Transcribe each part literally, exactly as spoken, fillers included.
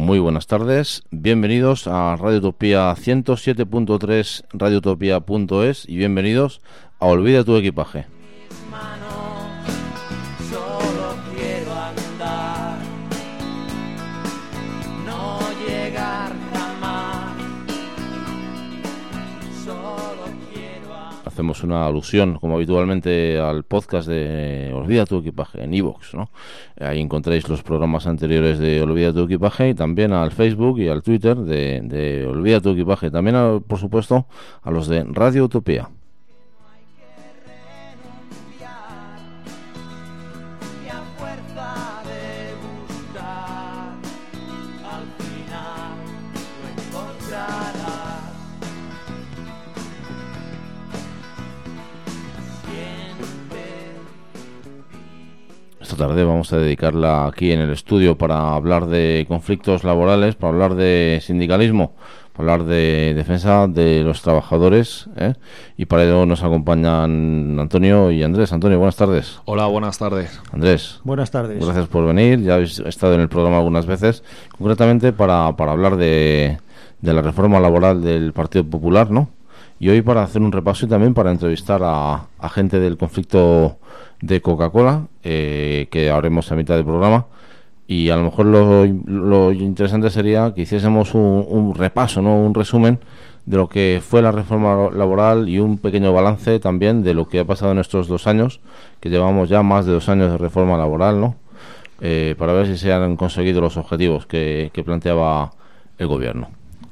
Muy buenas tardes, bienvenidos a Radio Utopía ciento siete punto tres, radio utopía punto es y bienvenidos a Olvida tu equipaje. Hacemos una alusión, como habitualmente, al podcast de Olvida tu equipaje en iVoox, ¿no? Ahí encontráis los programas anteriores de Olvida tu equipaje y también al Facebook y al Twitter de, de Olvida tu equipaje. También, a, por supuesto, a los de Radio Utopía. Esta tarde vamos a dedicarla aquí en el estudio para hablar de conflictos laborales, para hablar de sindicalismo, para hablar de defensa de los trabajadores, ¿eh? Y para ello nos acompañan Antonio y Andrés. Antonio, buenas tardes. Hola, buenas tardes. Andrés. Buenas tardes. Gracias por venir, ya habéis estado en el programa algunas veces, concretamente para, para hablar de, de la reforma laboral del Partido Popular, ¿no? Y hoy para hacer un repaso y también para entrevistar a, a gente del conflicto de Coca-Cola, eh, que haremos a mitad del programa, y a lo mejor lo, lo interesante sería que hiciésemos un, un repaso, ¿no? Un resumen de lo que fue la reforma laboral y un pequeño balance también de lo que ha pasado en estos dos años, que llevamos ya más de dos años de reforma laboral, ¿no? Eh, para ver si se han conseguido los objetivos que, que planteaba el gobierno.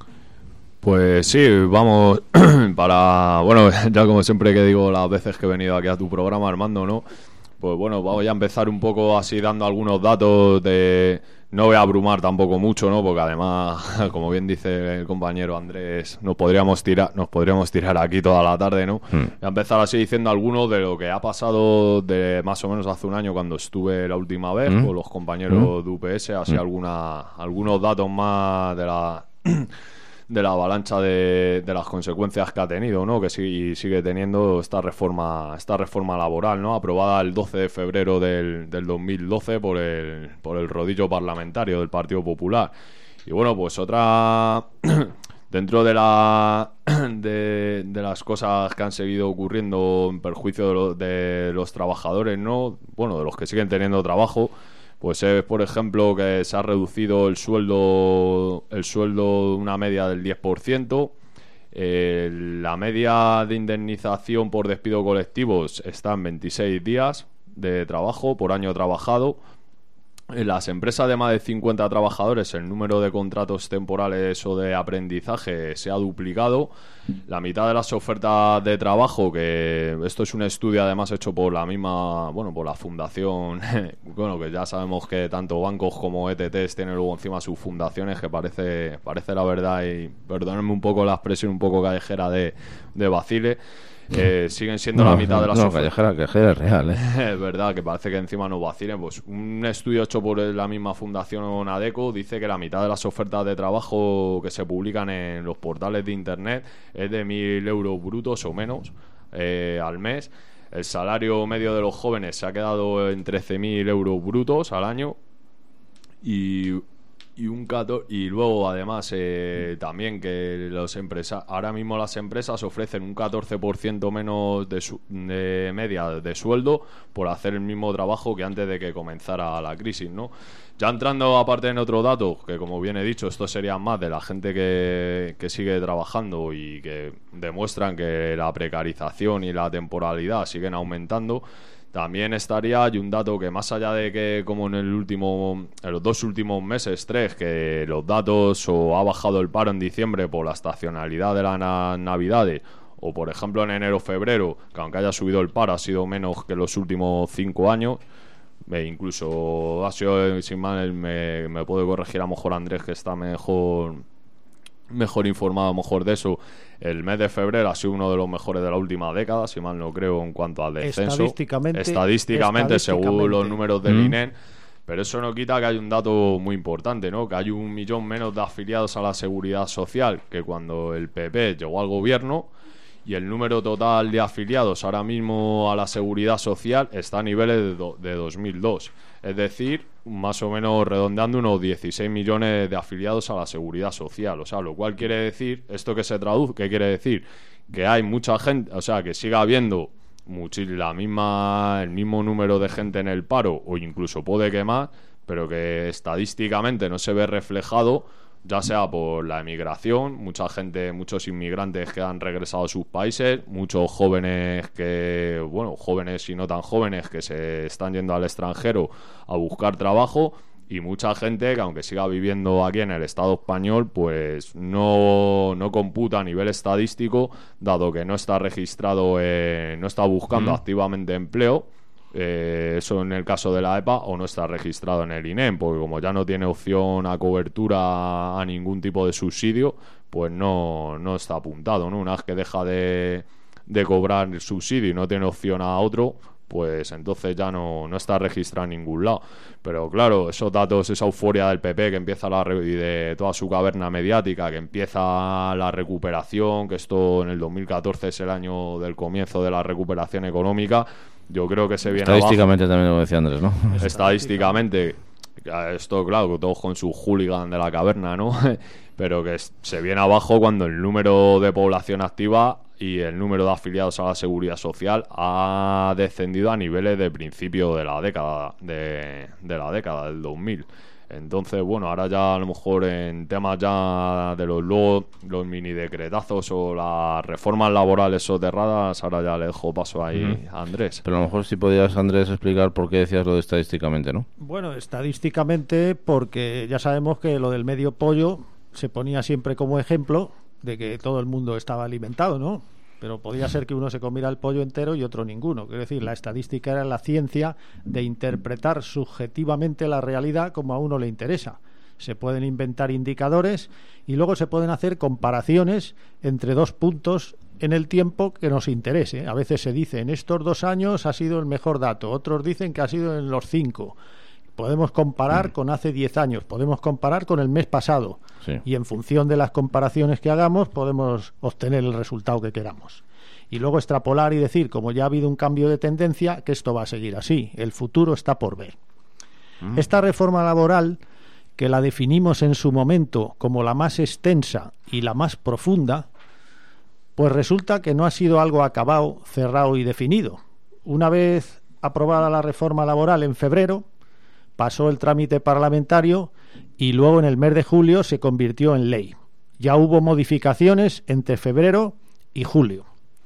Pues sí, vamos para, bueno, ya como siempre que digo las veces que he venido aquí a tu programa, Armando, ¿no? Pues bueno, vamos ya a empezar un poco así dando algunos datos de... No voy a abrumar tampoco mucho, ¿no? Porque además, como bien dice el compañero Andrés, nos podríamos tirar, nos podríamos tirar aquí toda la tarde, ¿no? Hmm. Voy a empezar así diciendo algunos de lo que ha pasado de más o menos hace un año cuando estuve la última vez hmm. con los compañeros hmm. de U P S, así hmm. alguna, algunos datos más de la... de la avalancha de, de las consecuencias que ha tenido, ¿no? Que sigue, sigue teniendo esta reforma esta reforma laboral, ¿no? Aprobada el doce de febrero del, del dos mil doce por el, por el rodillo parlamentario del Partido Popular. Y bueno, pues otra... dentro de la de, de las cosas que han seguido ocurriendo en perjuicio de, lo, de los trabajadores, ¿no? Bueno, de los que siguen teniendo trabajo, pues es, por ejemplo, que se ha reducido el sueldo el sueldo de una media del diez por ciento. Eh, la media de indemnización por despido colectivo está en veintiséis días de trabajo por año trabajado. En las empresas de más de cincuenta trabajadores, el número de contratos temporales o de aprendizaje se ha duplicado. La mitad de las ofertas de trabajo, que esto es un estudio además hecho por la misma, bueno, por la fundación, bueno, que ya sabemos que tanto bancos como E T Ts tienen luego encima sus fundaciones, que parece, parece la verdad, y perdónenme un poco la expresión un poco callejera de, de Bacile. Eh, siguen siendo no, la mitad de las no, ofertas. No, callejera es real, ¿eh? Es verdad, que parece que encima no vacilen. Pues un estudio hecho por la misma fundación ADECO dice que la mitad de las ofertas de trabajo que se publican en los portales de internet es de mil euros brutos o menos eh, al mes. El salario medio de los jóvenes se ha quedado en trece mil euros brutos al año. Y... Y un catorce, y luego además eh, también que los empresas ahora mismo las empresas ofrecen un catorce por ciento menos de, su, de media de sueldo por hacer el mismo trabajo que antes de que comenzara la crisis, ¿no? Ya entrando aparte en otro dato, que como bien he dicho, esto sería más de la gente que, que sigue trabajando y que demuestran que la precarización y la temporalidad siguen aumentando. También estaría, hay un dato que más allá de que como en el último, en los dos últimos meses, tres, que los datos o ha bajado el paro en diciembre por la estacionalidad de las na- navidades, o por ejemplo en enero-febrero, que aunque haya subido el paro ha sido menos que los últimos cinco años, e incluso ha sido, sin mal, me, me puede corregir a lo mejor Andrés, que está mejor... mejor informado a lo mejor de eso. El mes de febrero ha sido uno de los mejores de la última década, si mal no creo, en cuanto al descenso. Estadísticamente, estadísticamente, estadísticamente. según los números del Mm. I N E. Pero eso no quita que hay un dato muy importante, ¿no? Que hay un millón menos de afiliados a la Seguridad Social que cuando el P P llegó al gobierno. y el número total de afiliados ahora mismo a la Seguridad Social está a niveles de, do, de dos mil dos. Es decir, más o menos redondeando unos dieciséis millones de afiliados a la Seguridad Social. O sea, lo cual quiere decir, ¿esto qué se traduce? ¿Qué quiere decir? Que hay mucha gente, o sea, que siga habiendo la misma, el mismo número de gente en el paro, o incluso puede que más, pero que estadísticamente no se ve reflejado, ya sea por la emigración, mucha gente, muchos inmigrantes que han regresado a sus países, muchos jóvenes que, bueno, jóvenes y no tan jóvenes que se están yendo al extranjero a buscar trabajo, y mucha gente que, aunque siga viviendo aquí en el Estado español, pues no, no computa a nivel estadístico, dado que no está registrado, eh, no está buscando mm. activamente empleo. Eh, eso en el caso de la E P A, o no está registrado en el I N E M, porque como ya no tiene opción a cobertura a ningún tipo de subsidio, pues no, no está apuntado, ¿no? Una vez que deja de, de cobrar el subsidio y no tiene opción a otro, pues entonces ya no, no está registrado en ningún lado. Pero claro, esos datos, esa euforia del P P que empieza la re- y de toda su caverna mediática, que empieza la recuperación, que esto en el dos mil catorce es el año del comienzo de la recuperación económica, yo creo que se viene estadísticamente abajo. También lo decía Andrés, ¿no? Estadísticamente, esto claro, todos con su hooligan de la caverna, ¿no? Pero que se viene abajo cuando el número de población activa y el número de afiliados a la Seguridad Social ha descendido a niveles de principio de la década de, de la década del dos mil. Entonces, bueno, ahora ya a lo mejor en temas ya de los luego, los mini decretazos o las reformas laborales soterradas, ahora ya le dejo paso ahí uh-huh. a Andrés. Pero a lo mejor si podías, Andrés, explicar por qué decías lo de estadísticamente, ¿no? Bueno, estadísticamente porque ya sabemos que lo del medio pollo se ponía siempre como ejemplo de que todo el mundo estaba alimentado, ¿no? Pero podía ser que uno se comiera el pollo entero y otro ninguno. Quiero decir, la estadística era la ciencia de interpretar subjetivamente la realidad como a uno le interesa. Se pueden inventar indicadores y luego se pueden hacer comparaciones entre dos puntos en el tiempo que nos interese. A veces se dice, en estos dos años ha sido el mejor dato, otros dicen que ha sido en los cinco. Podemos comparar con hace diez años, podemos comparar con el mes pasado, sí. Y en función de las comparaciones que hagamos podemos obtener el resultado que queramos. Y luego extrapolar y decir, como ya ha habido un cambio de tendencia, que esto va a seguir así, el futuro está por ver. Mm. Esta reforma laboral, que la definimos en su momento como la más extensa y la más profunda, pues resulta que no ha sido algo acabado, cerrado y definido. Una vez aprobada la reforma laboral en febrero, pasó el trámite parlamentario y luego en el mes de julio se convirtió en ley. Ya hubo modificaciones entre febrero y julio.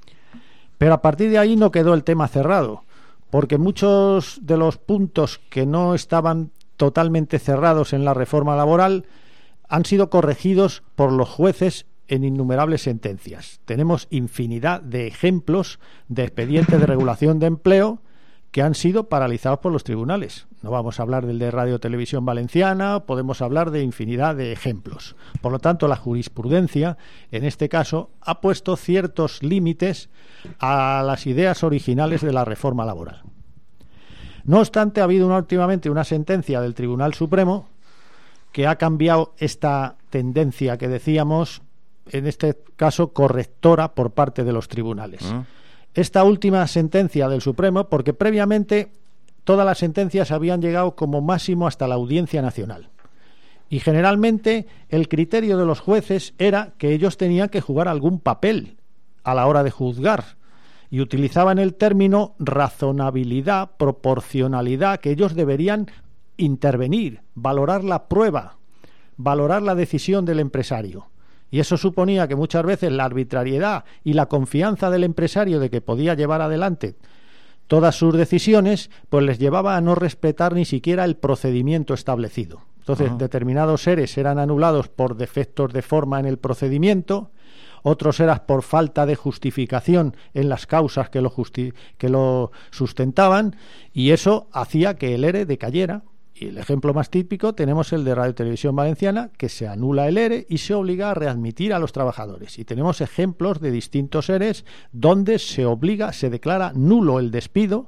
Pero a partir de ahí no quedó el tema cerrado, porque muchos de los puntos que no estaban totalmente cerrados en la reforma laboral han sido corregidos por los jueces en innumerables sentencias. Tenemos infinidad de ejemplos de expedientes de regulación de empleo que han sido paralizados por los tribunales. No vamos a hablar del de Radio Televisión Valenciana, podemos hablar de infinidad de ejemplos. Por lo tanto, la jurisprudencia, en este caso, ha puesto ciertos límites a las ideas originales de la reforma laboral. No obstante, ha habido una, últimamente una sentencia del Tribunal Supremo que ha cambiado esta tendencia que decíamos, en este caso correctora por parte de los tribunales. ¿Mm? Esta última sentencia del Supremo, porque previamente todas las sentencias habían llegado como máximo hasta la Audiencia Nacional. Y generalmente el criterio de los jueces era que ellos tenían que jugar algún papel a la hora de juzgar. Y utilizaban el término razonabilidad, proporcionalidad, que ellos deberían intervenir, valorar la prueba, valorar la decisión del empresario. Y eso suponía que muchas veces la arbitrariedad y la confianza del empresario de que podía llevar adelante todas sus decisiones, pues les llevaba a no respetar ni siquiera el procedimiento establecido. Entonces, uh-huh. determinados seres eran anulados por defectos de forma en el procedimiento, otros eran por falta de justificación en las causas que lo, justi- que lo sustentaban, y eso hacía que el ERE decayera. Y el ejemplo más típico tenemos el de Radio Televisión Valenciana, que se anula el ERE y se obliga a readmitir a los trabajadores. Y tenemos ejemplos de distintos EREs donde se obliga, se declara nulo el despido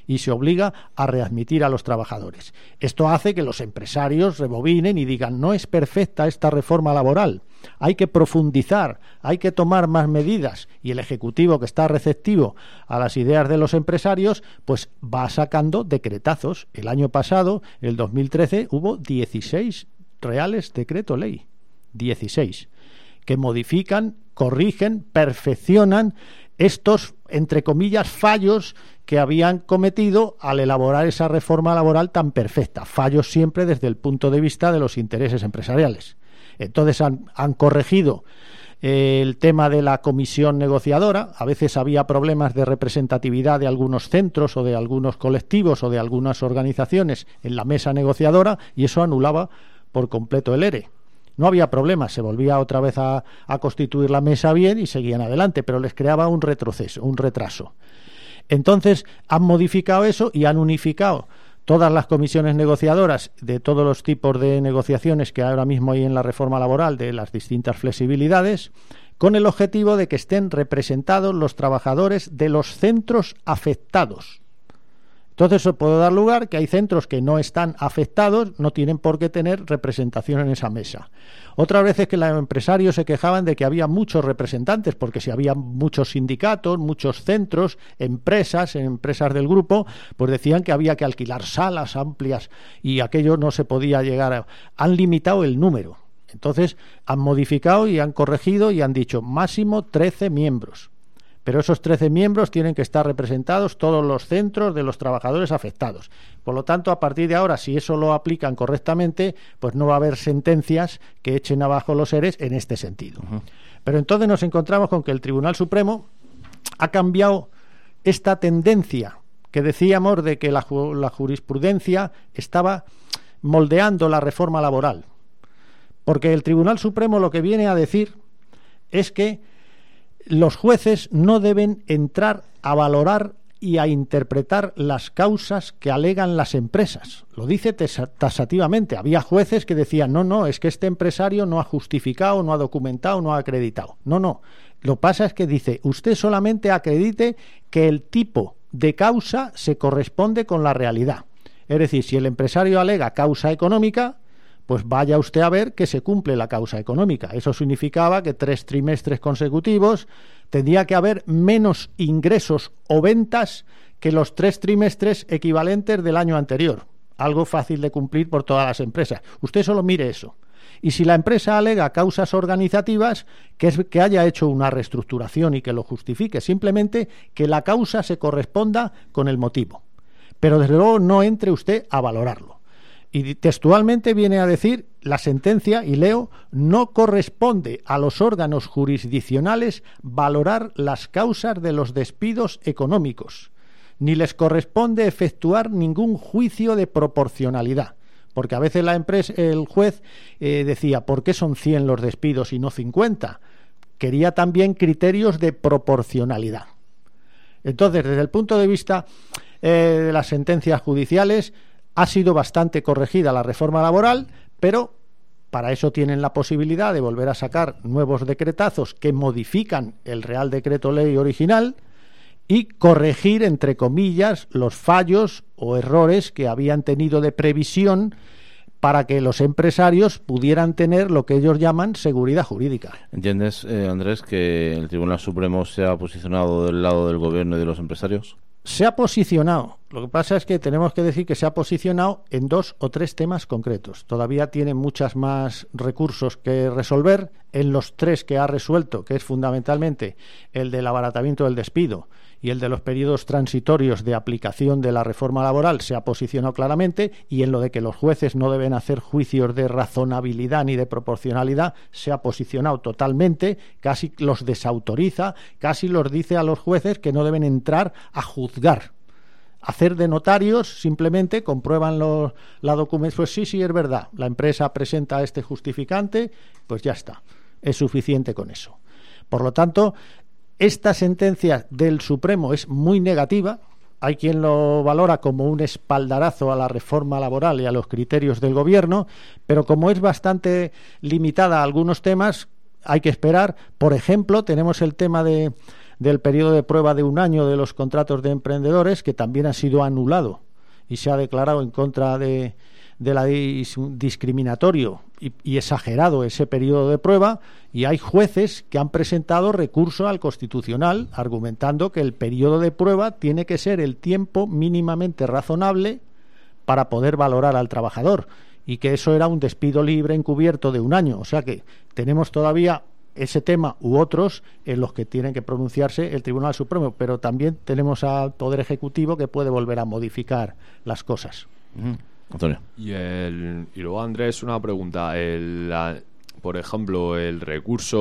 y se obliga a readmitir a los trabajadores. Esto hace que los empresarios rebobinen y digan: no es perfecta esta reforma laboral, hay que profundizar, hay que tomar más medidas, y el Ejecutivo, que está receptivo a las ideas de los empresarios, pues va sacando decretazos. El año pasado, el dos mil trece, hubo dieciséis reales decreto ley, dieciséis, que modifican, corrigen, perfeccionan estos, entre comillas, fallos que habían cometido al elaborar esa reforma laboral tan perfecta. Fallos siempre desde el punto de vista de los intereses empresariales. Entonces han, han corregido eh, el tema de la comisión negociadora. A veces había problemas de representatividad de algunos centros o de algunos colectivos o de algunas organizaciones en la mesa negociadora, y eso anulaba por completo el ERE. No había problema, se volvía otra vez a, a constituir la mesa bien y seguían adelante, pero les creaba un retroceso, un retraso. Entonces han modificado eso y han unificado todas las comisiones negociadoras de todos los tipos de negociaciones que ahora mismo hay en la reforma laboral, de las distintas flexibilidades, con el objetivo de que estén representados los trabajadores de los centros afectados. Entonces eso puede dar lugar que hay centros que no están afectados, no tienen por qué tener representación en esa mesa. Otras veces que los empresarios se quejaban de que había muchos representantes, porque si había muchos sindicatos, muchos centros, empresas, empresas del grupo, pues decían que había que alquilar salas amplias y aquello no se podía llegar a... Han limitado el número. Entonces han modificado y han corregido y han dicho máximo trece miembros. Pero esos trece miembros tienen que estar representados todos los centros de los trabajadores afectados. Por lo tanto, a partir de ahora, si eso lo aplican correctamente, pues no va a haber sentencias que echen abajo los ERES en este sentido. Uh-huh. Pero entonces nos encontramos con que el Tribunal Supremo ha cambiado esta tendencia que decíamos de que la, la jurisprudencia estaba moldeando la reforma laboral. Porque el Tribunal Supremo lo que viene a decir es que los jueces no deben entrar a valorar y a interpretar las causas que alegan las empresas. Lo dice tasativamente. Había jueces que decían, no, no, es que este empresario no ha justificado, no ha documentado, no ha acreditado. No, no. Lo que pasa es que dice, usted solamente acredite que el tipo de causa se corresponde con la realidad. Es decir, si el empresario alega causa económica, pues vaya usted a ver que se cumple la causa económica. Eso significaba que tres trimestres consecutivos tendría que haber menos ingresos o ventas que los tres trimestres equivalentes del año anterior. Algo fácil de cumplir por todas las empresas. Usted solo mire eso. Y si la empresa alega causas organizativas, que es que haya hecho una reestructuración y que lo justifique. Simplemente que la causa se corresponda con el motivo. Pero desde luego no entre usted a valorarlo. Y textualmente viene a decir la sentencia, y leo, no corresponde a los órganos jurisdiccionales valorar las causas de los despidos económicos, ni les corresponde efectuar ningún juicio de proporcionalidad. Porque a veces la empresa, el juez eh, decía, ¿por qué son cien los despidos y no cincuenta? Quería también criterios de proporcionalidad. Entonces, desde el punto de vista eh, de las sentencias judiciales, ha sido bastante corregida la reforma laboral, pero para eso tienen la posibilidad de volver a sacar nuevos decretazos que modifican el Real Decreto Ley original y corregir, entre comillas, los fallos o errores que habían tenido de previsión para que los empresarios pudieran tener lo que ellos llaman seguridad jurídica. ¿Entiendes, eh, Andrés, que el Tribunal Supremo se ha posicionado del lado del gobierno y de los empresarios? Se ha posicionado. Lo que pasa es que tenemos que decir que se ha posicionado en dos o tres temas concretos. Todavía tiene muchas más recursos que resolver. En los tres que ha resuelto, que es fundamentalmente el del abaratamiento del despido y el de los periodos transitorios de aplicación de la reforma laboral, se ha posicionado claramente, y en lo de que los jueces no deben hacer juicios de razonabilidad ni de proporcionalidad, se ha posicionado totalmente, casi los desautoriza, casi los dice a los jueces que no deben entrar a juzgar. Hacer de notarios, simplemente comprueban los, la documentación, pues sí, sí, es verdad, la empresa presenta este justificante, pues ya está, es suficiente con eso. Por lo tanto, esta sentencia del Supremo es muy negativa. Hay quien lo valora como un espaldarazo a la reforma laboral y a los criterios del gobierno, pero como es bastante limitada a algunos temas, hay que esperar. Por ejemplo, tenemos el tema de, del periodo de prueba de un año de los contratos de emprendedores, que también ha sido anulado y se ha declarado en contra de, de la dis, discriminatorio y, y exagerado ese periodo de prueba, y hay jueces que han presentado recurso al Constitucional argumentando que el periodo de prueba tiene que ser el tiempo mínimamente razonable para poder valorar al trabajador, y que eso era un despido libre encubierto de un año. O sea que tenemos todavía ese tema u otros en los que tienen que pronunciarse el Tribunal Supremo, pero también tenemos al Poder Ejecutivo que puede volver a modificar las cosas. Uh-huh. Antonio. Y, el, y luego, Andrés, una pregunta. El, la, por ejemplo, el recurso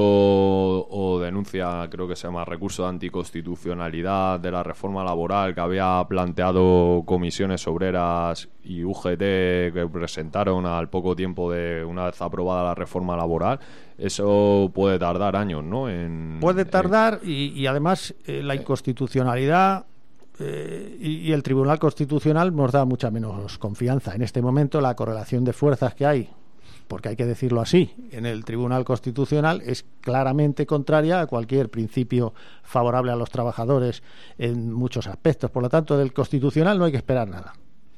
o denuncia, creo que se llama recurso de anticonstitucionalidad de la reforma laboral que había planteado Comisiones Obreras y U G T, que presentaron al poco tiempo de una vez aprobada la reforma laboral, eso puede tardar años, ¿no? En, puede tardar en... y, y además eh, la inconstitucionalidad eh, y, y el Tribunal Constitucional nos da mucha menos confianza. En este momento la correlación de fuerzas que hay, porque hay que decirlo así, en el Tribunal Constitucional es claramente contraria a cualquier principio favorable a los trabajadores en muchos aspectos. Por lo tanto, del Constitucional no hay que esperar nada.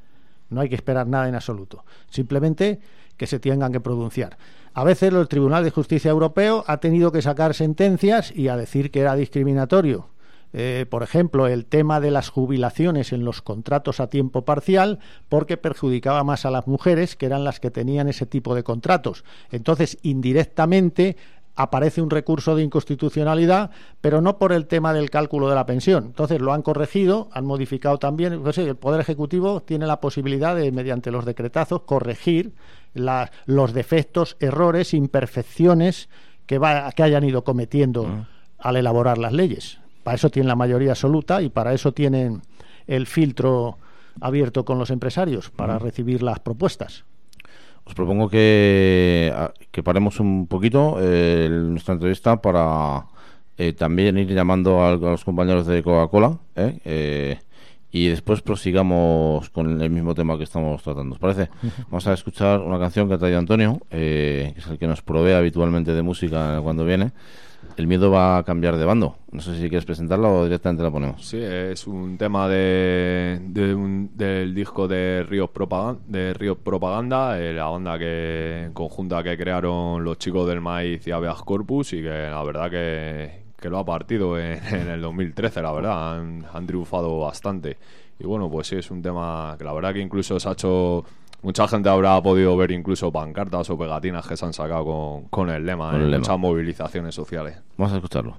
No hay que esperar nada en absoluto. Simplemente que se tengan que pronunciar. A veces el Tribunal de Justicia Europeo ha tenido que sacar sentencias y a decir que era discriminatorio. Eh, por ejemplo, el tema de las jubilaciones en los contratos a tiempo parcial, porque perjudicaba más a las mujeres, que eran las que tenían ese tipo de contratos. Entonces, indirectamente aparece un recurso de inconstitucionalidad, pero no por el tema del cálculo de la pensión. Entonces lo han corregido, han modificado también. Pues, el Poder Ejecutivo tiene la posibilidad de, mediante los decretazos, corregir la, los defectos, errores, imperfecciones que, va, que hayan ido cometiendo uh-huh. al elaborar las leyes. Para eso tienen la mayoría absoluta y para eso tienen el filtro abierto con los empresarios, para uh-huh. recibir las propuestas. Os propongo que, que paremos un poquito eh, nuestra entrevista para eh, también ir llamando a, a los compañeros de Coca-Cola eh, eh, y después prosigamos con el mismo tema que estamos tratando. ¿Os parece? Uh-huh. Vamos a escuchar una canción que ha traído Antonio, eh, que es el que nos provee habitualmente de música cuando viene. El miedo va a cambiar de bando. No sé si quieres presentarla o directamente la ponemos. Sí, es un tema de, de un, del disco de Ríos Propaganda, de Ríos Propaganda, eh, la banda que conjunta que crearon los chicos del Maíz y Habeas Corpus, y que la verdad que, que lo ha partido en, en el dos mil trece, la verdad, han, han triunfado bastante. Y bueno, pues sí, es un tema que la verdad que incluso se ha hecho... Mucha gente habrá podido ver incluso pancartas o pegatinas que se han sacado con, con el lema con en el lema. Muchas movilizaciones sociales. Vamos a escucharlo.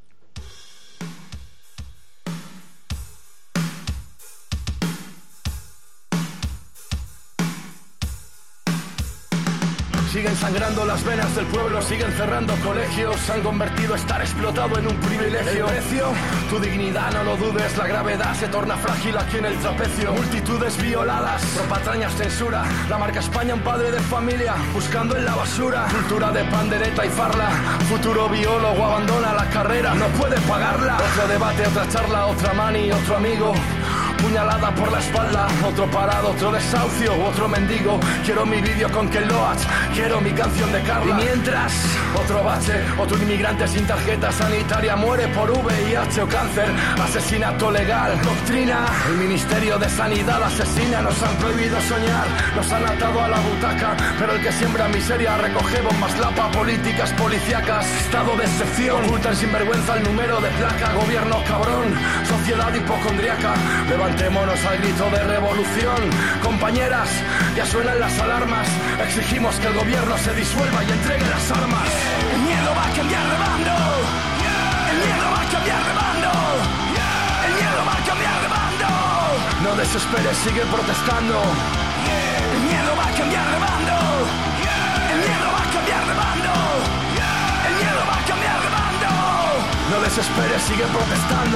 Siguen sangrando las venas del pueblo, siguen cerrando colegios, han convertido estar explotado en un privilegio. ¿El precio? Tu dignidad, no lo dudes, la gravedad se torna frágil aquí en el trapecio. Multitudes violadas, propatrañas, censura, la marca España, un padre de familia, buscando en la basura. Cultura de pandereta y farla, futuro biólogo abandona la carrera, no puede pagarla. Otro debate, otra charla, otra mani, otro amigo. Puñalada por la espalda, otro parado, otro desahucio, otro mendigo. Quiero mi vídeo con Ken Loach, quiero mi canción de Carla. Y mientras, otro bache, otro inmigrante sin tarjeta sanitaria muere por V I H o cáncer. Asesinato legal, doctrina. El Ministerio de Sanidad asesina, nos han prohibido soñar, nos han atado a la butaca. Pero el que siembra miseria recoge bombas lapa, políticas policíacas, estado de excepción. Ocultan sin vergüenza el número de placa, gobierno cabrón, sociedad hipocondriaca. Levantémonos al grito de revolución. Compañeras, ya suenan las alarmas. Exigimos que el gobierno se disuelva y entregue las armas. El miedo va a cambiar de bando. El miedo va a cambiar de bando. El miedo va a cambiar de bando. No desesperes, sigue protestando. El miedo va a cambiar de bando. El miedo va a cambiar de bando. El miedo va a cambiar de bando. No desesperes, sigue protestando.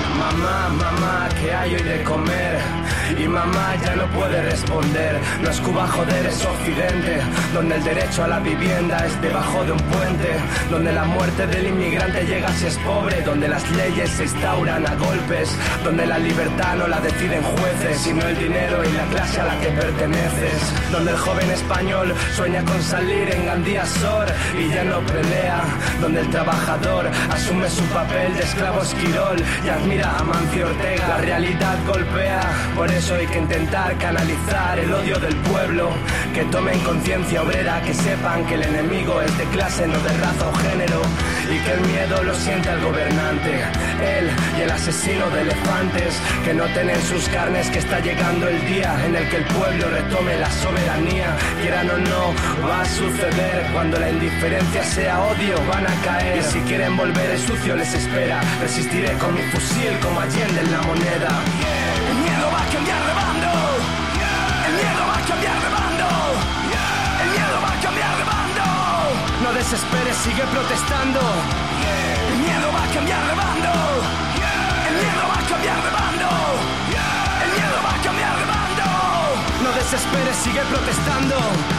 Mamá, mamá, ¿qué hay hoy de comer? Y mamá ya no puede responder. No es Cuba, joder, es Occidente, donde el derecho a la vivienda es debajo de un puente, donde la muerte del inmigrante llega si es pobre, donde las leyes se instauran a golpes, donde la libertad no la deciden jueces, sino el dinero y la clase a la que perteneces, donde el joven español sueña con salir en Gandía Sor y ya no pelea, donde el trabajador asume su papel de esclavo esquirol y admira a Mancio Ortega. La realidad golpea, por eso hay que intentar canalizar el odio del pueblo, que tomen conciencia obrera, que sepan que el enemigo es de clase, no de raza o género, y que el miedo lo sienta el gobernante, él y el asesino de elefantes, que noten en sus carnes que está llegando el día en el que el pueblo retome la soberanía. Quieran o no, va a suceder, cuando la indiferencia sea odio, van a caer, y si quieren volver el sucio les espera. Resistiré con mi fusil como Allende en la moneda. El miedo va a cambiar de bando, el miedo va a cambiar de bando, el miedo va a cambiar de bando. No desesperes, sigue protestando. El miedo va a cambiar de bando, el miedo va a cambiar de bando, el miedo va a cambiar de bando. No desesperes, sigue protestando.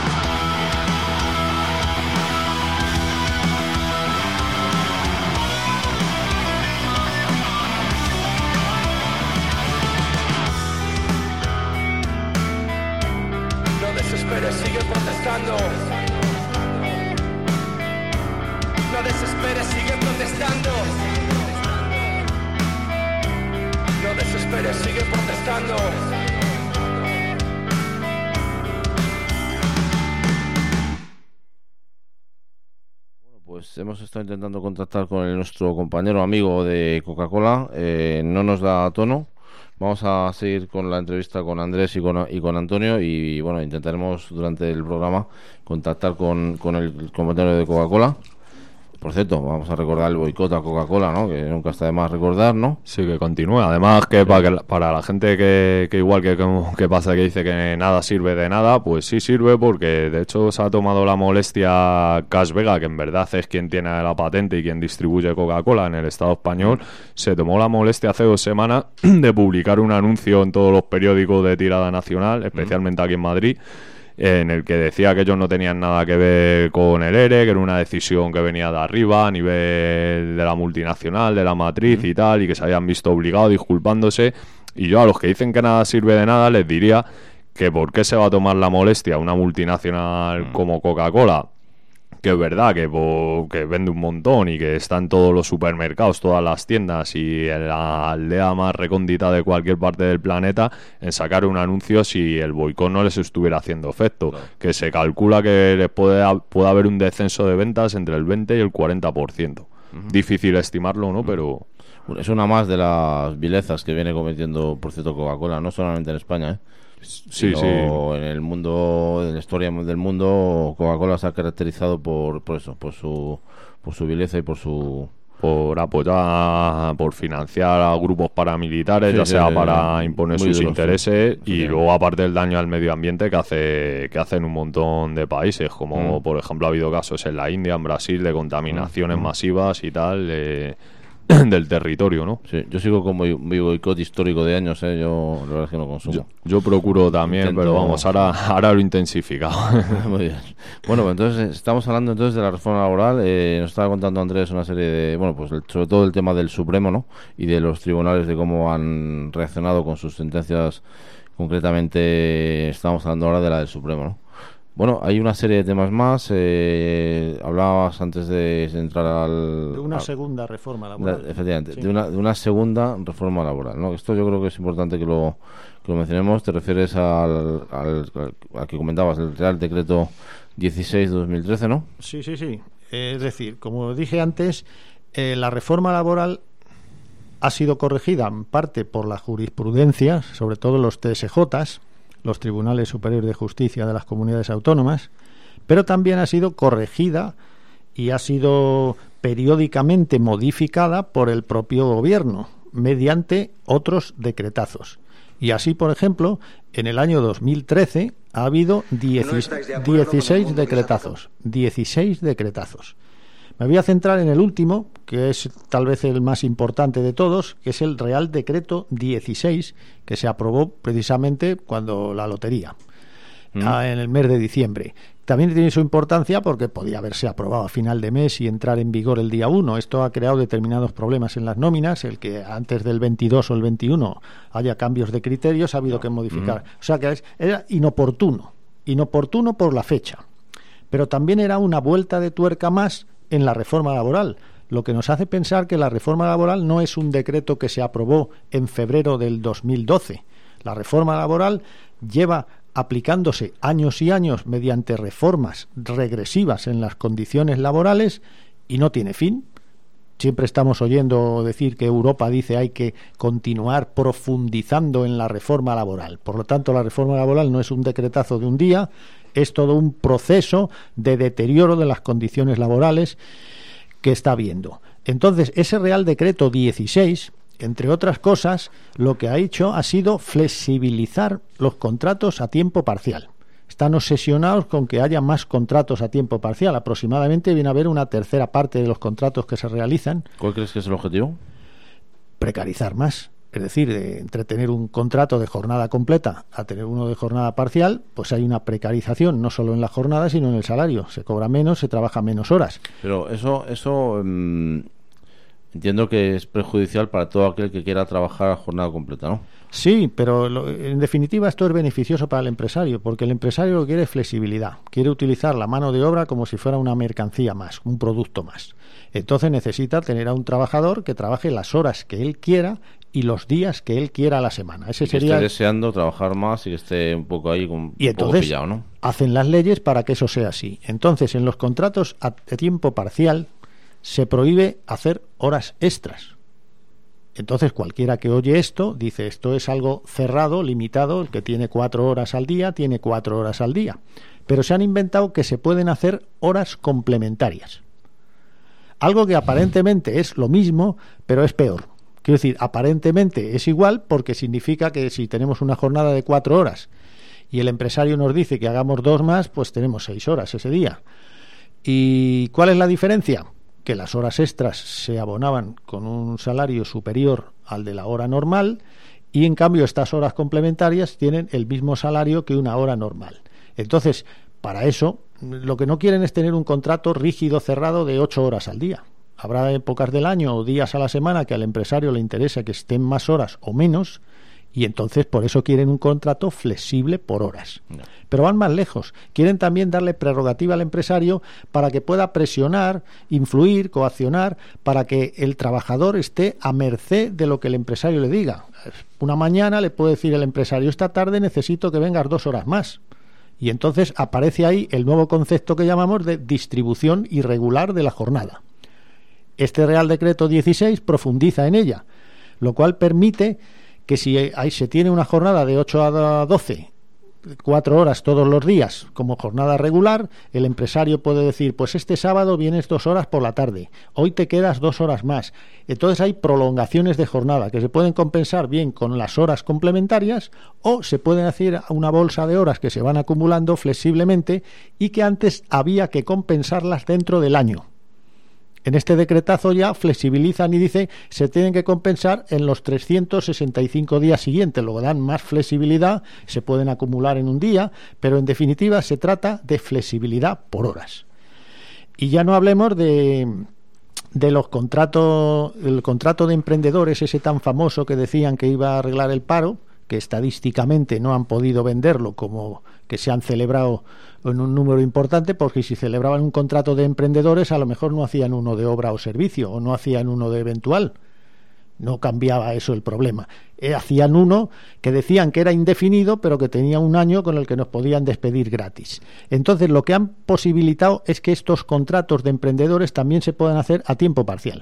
Sigue protestando. No desesperes, sigue protestando. No desesperes, sigue protestando. Bueno, pues hemos estado intentando contactar con el, nuestro compañero amigo de Coca-Cola, eh, no nos da tono. Vamos a seguir con la entrevista con Andrés y con, y con Antonio y bueno, intentaremos durante el programa contactar con, con el compañero de Coca-Cola. Por cierto, vamos a recordar el boicot a Coca-Cola, ¿no? Que nunca está de más recordar, ¿no? Sí, que continúe. Además, que, sí. para, que para la gente que, que igual que, que pasa que dice que nada sirve de nada, pues sí sirve porque de hecho se ha tomado la molestia Cash Vega, que en verdad es quien tiene la patente y quien distribuye Coca-Cola en el Estado español, se tomó la molestia hace dos semanas de publicar un anuncio en todos los periódicos de tirada nacional, especialmente aquí en Madrid, en el que decía que ellos no tenían nada que ver con el ERE, que era una decisión que venía de arriba a nivel de la multinacional, de la matriz y tal, y que se habían visto obligados disculpándose. Y yo a los que dicen que nada sirve de nada les diría que por qué se va a tomar la molestia una multinacional como Coca-Cola, que es verdad que, que vende un montón y que está en todos los supermercados, todas las tiendas y en la aldea más recóndita de cualquier parte del planeta, en sacar un anuncio si el boicot no les estuviera haciendo efecto. Claro. Que se calcula que les puede, puede haber un descenso de ventas entre el veinte y el cuarenta por ciento. Uh-huh. Difícil estimarlo, ¿no? Uh-huh. Pero... Bueno, es una más de las vilezas que viene cometiendo, por cierto, Coca-Cola, no solamente en España, ¿eh? Sí, sí. En el mundo, en la historia del mundo, Coca-Cola se ha caracterizado por, por eso, por su, por su vileza y por su, por apoyar, por financiar a grupos paramilitares, sí, ya sí, sea sí, para imponer sus duro, intereses sí. y sí. luego aparte el daño al medio ambiente que hace, que hacen un montón de países, como mm. por ejemplo ha habido casos en la India, en Brasil, de contaminaciones mm. masivas y tal. Eh, del territorio, ¿no? Sí, yo sigo con mi boicot histórico de años, ¿eh? Yo la verdad es que no consumo. Yo, yo procuro también, Intento... pero vamos, ahora, ahora lo he intensificado. Muy bien. Bueno, pues entonces estamos hablando entonces de la reforma laboral. Eh, nos estaba contando Andrés una serie de, bueno, pues el, sobre todo el tema del Supremo, ¿no? Y de los tribunales, de cómo han reaccionado con sus sentencias. Concretamente estamos hablando ahora de la del Supremo, ¿no? Bueno, hay una serie de temas más. Eh, hablabas antes de entrar al... De una al, segunda reforma laboral. La, efectivamente, sí. de, una, de una segunda reforma laboral, ¿no? Esto yo creo que es importante que lo, que lo mencionemos. Te refieres al, al, al, al que comentabas, el Real Decreto dieciséis de dos mil trece, ¿no? Sí, sí, sí. Eh, es decir, como dije antes, eh, la reforma laboral ha sido corregida en parte por la jurisprudencia, sobre todo los T S Js, los Tribunales Superiores de Justicia de las Comunidades Autónomas, pero también ha sido corregida y ha sido periódicamente modificada por el propio gobierno mediante otros decretazos. Y así, por ejemplo, en el año dos mil trece ha habido dieciséis decretazos, dieciséis decretazos. Me voy a centrar en el último, que es tal vez el más importante de todos, que es el Real Decreto dieciséis, que se aprobó precisamente cuando la lotería, mm. en el mes de diciembre. También tiene su importancia porque podía haberse aprobado a final de mes y entrar en vigor el día uno. Esto ha creado determinados problemas en las nóminas, el que antes del veintidós o el veintiuno haya cambios de criterios, ha habido no. que modificar. Mm. O sea que es, era inoportuno, inoportuno por la fecha. Pero también era una vuelta de tuerca más en la reforma laboral, lo que nos hace pensar que la reforma laboral no es un decreto que se aprobó en febrero del dos mil doce. La reforma laboral lleva aplicándose años y años mediante reformas regresivas en las condiciones laborales y no tiene fin. Siempre estamos oyendo decir que Europa dice hay que continuar profundizando en la reforma laboral. Por lo tanto, la reforma laboral no es un decretazo de un día, es todo un proceso de deterioro de las condiciones laborales que está habiendo. Entonces, ese Real Decreto dieciséis, entre otras cosas, lo que ha hecho ha sido flexibilizar los contratos a tiempo parcial. Están obsesionados con que haya más contratos a tiempo parcial. Aproximadamente viene a haber una tercera parte de los contratos que se realizan. ¿Cuál crees que es el objetivo? Precarizar más. Es decir, de, entre tener un contrato de jornada completa a tener uno de jornada parcial, pues hay una precarización, no solo en la jornada, sino en el salario. Se cobra menos, se trabaja menos horas. Pero eso, eso mmm, entiendo que es perjudicial para todo aquel que quiera trabajar a jornada completa, ¿no? Sí, pero lo, en definitiva esto es beneficioso para el empresario, porque el empresario lo que quiere es flexibilidad. Quiere utilizar la mano de obra como si fuera una mercancía más, un producto más. Entonces necesita tener a un trabajador que trabaje las horas que él quiera y los días que él quiera a la semana. Ese y que sería esté deseando trabajar más y que esté un poco ahí con y un poco entonces pillado, ¿no? Hacen las leyes para que eso sea así. Entonces, en los contratos a tiempo parcial se prohíbe hacer horas extras. Entonces, cualquiera que oye esto dice, esto es algo cerrado, limitado, el que tiene cuatro horas al día, tiene cuatro horas al día. Pero se han inventado que se pueden hacer horas complementarias. Algo que aparentemente es lo mismo, pero es peor. Quiero decir, aparentemente es igual porque significa que si tenemos una jornada de cuatro horas y el empresario nos dice que hagamos dos más, pues tenemos seis horas ese día. ¿Y cuál es la diferencia? Que las horas extras se abonaban con un salario superior al de la hora normal y en cambio estas horas complementarias tienen el mismo salario que una hora normal. Entonces, para eso, lo que no quieren es tener un contrato rígido cerrado de ocho horas al día. Habrá épocas del año o días a la semana que al empresario le interesa que estén más horas o menos y entonces por eso quieren un contrato flexible por horas. No. Pero van más lejos. Quieren también darle prerrogativa al empresario para que pueda presionar, influir, coaccionar, para que el trabajador esté a merced de lo que el empresario le diga. Una mañana le puede decir el empresario, esta tarde necesito que vengas dos horas más. Y entonces aparece ahí el nuevo concepto que llamamos de distribución irregular de la jornada. Este Real Decreto dieciséis profundiza en ella, lo cual permite que si ahí se tiene una jornada de ocho a doce, cuatro horas todos los días como jornada regular, el empresario puede decir, pues este sábado vienes dos horas por la tarde, hoy te quedas dos horas más. Entonces hay prolongaciones de jornada que se pueden compensar bien con las horas complementarias o se pueden hacer una bolsa de horas que se van acumulando flexiblemente y que antes había que compensarlas dentro del año. En este decretazo ya flexibilizan y dice se tienen que compensar en los trescientos sesenta y cinco días siguientes, luego dan más flexibilidad, se pueden acumular en un día, pero en definitiva se trata de flexibilidad por horas. Y ya no hablemos de, de los contratos, el contrato de emprendedores, ese tan famoso que decían que iba a arreglar el paro, que estadísticamente no han podido venderlo como que se han celebrado en un número importante, porque si celebraban un contrato de emprendedores a lo mejor no hacían uno de obra o servicio o no hacían uno de eventual, no cambiaba eso el problema, eh, hacían uno que decían que era indefinido pero que tenía un año con el que nos podían despedir gratis. Entonces lo que han posibilitado es que estos contratos de emprendedores también se puedan hacer a tiempo parcial.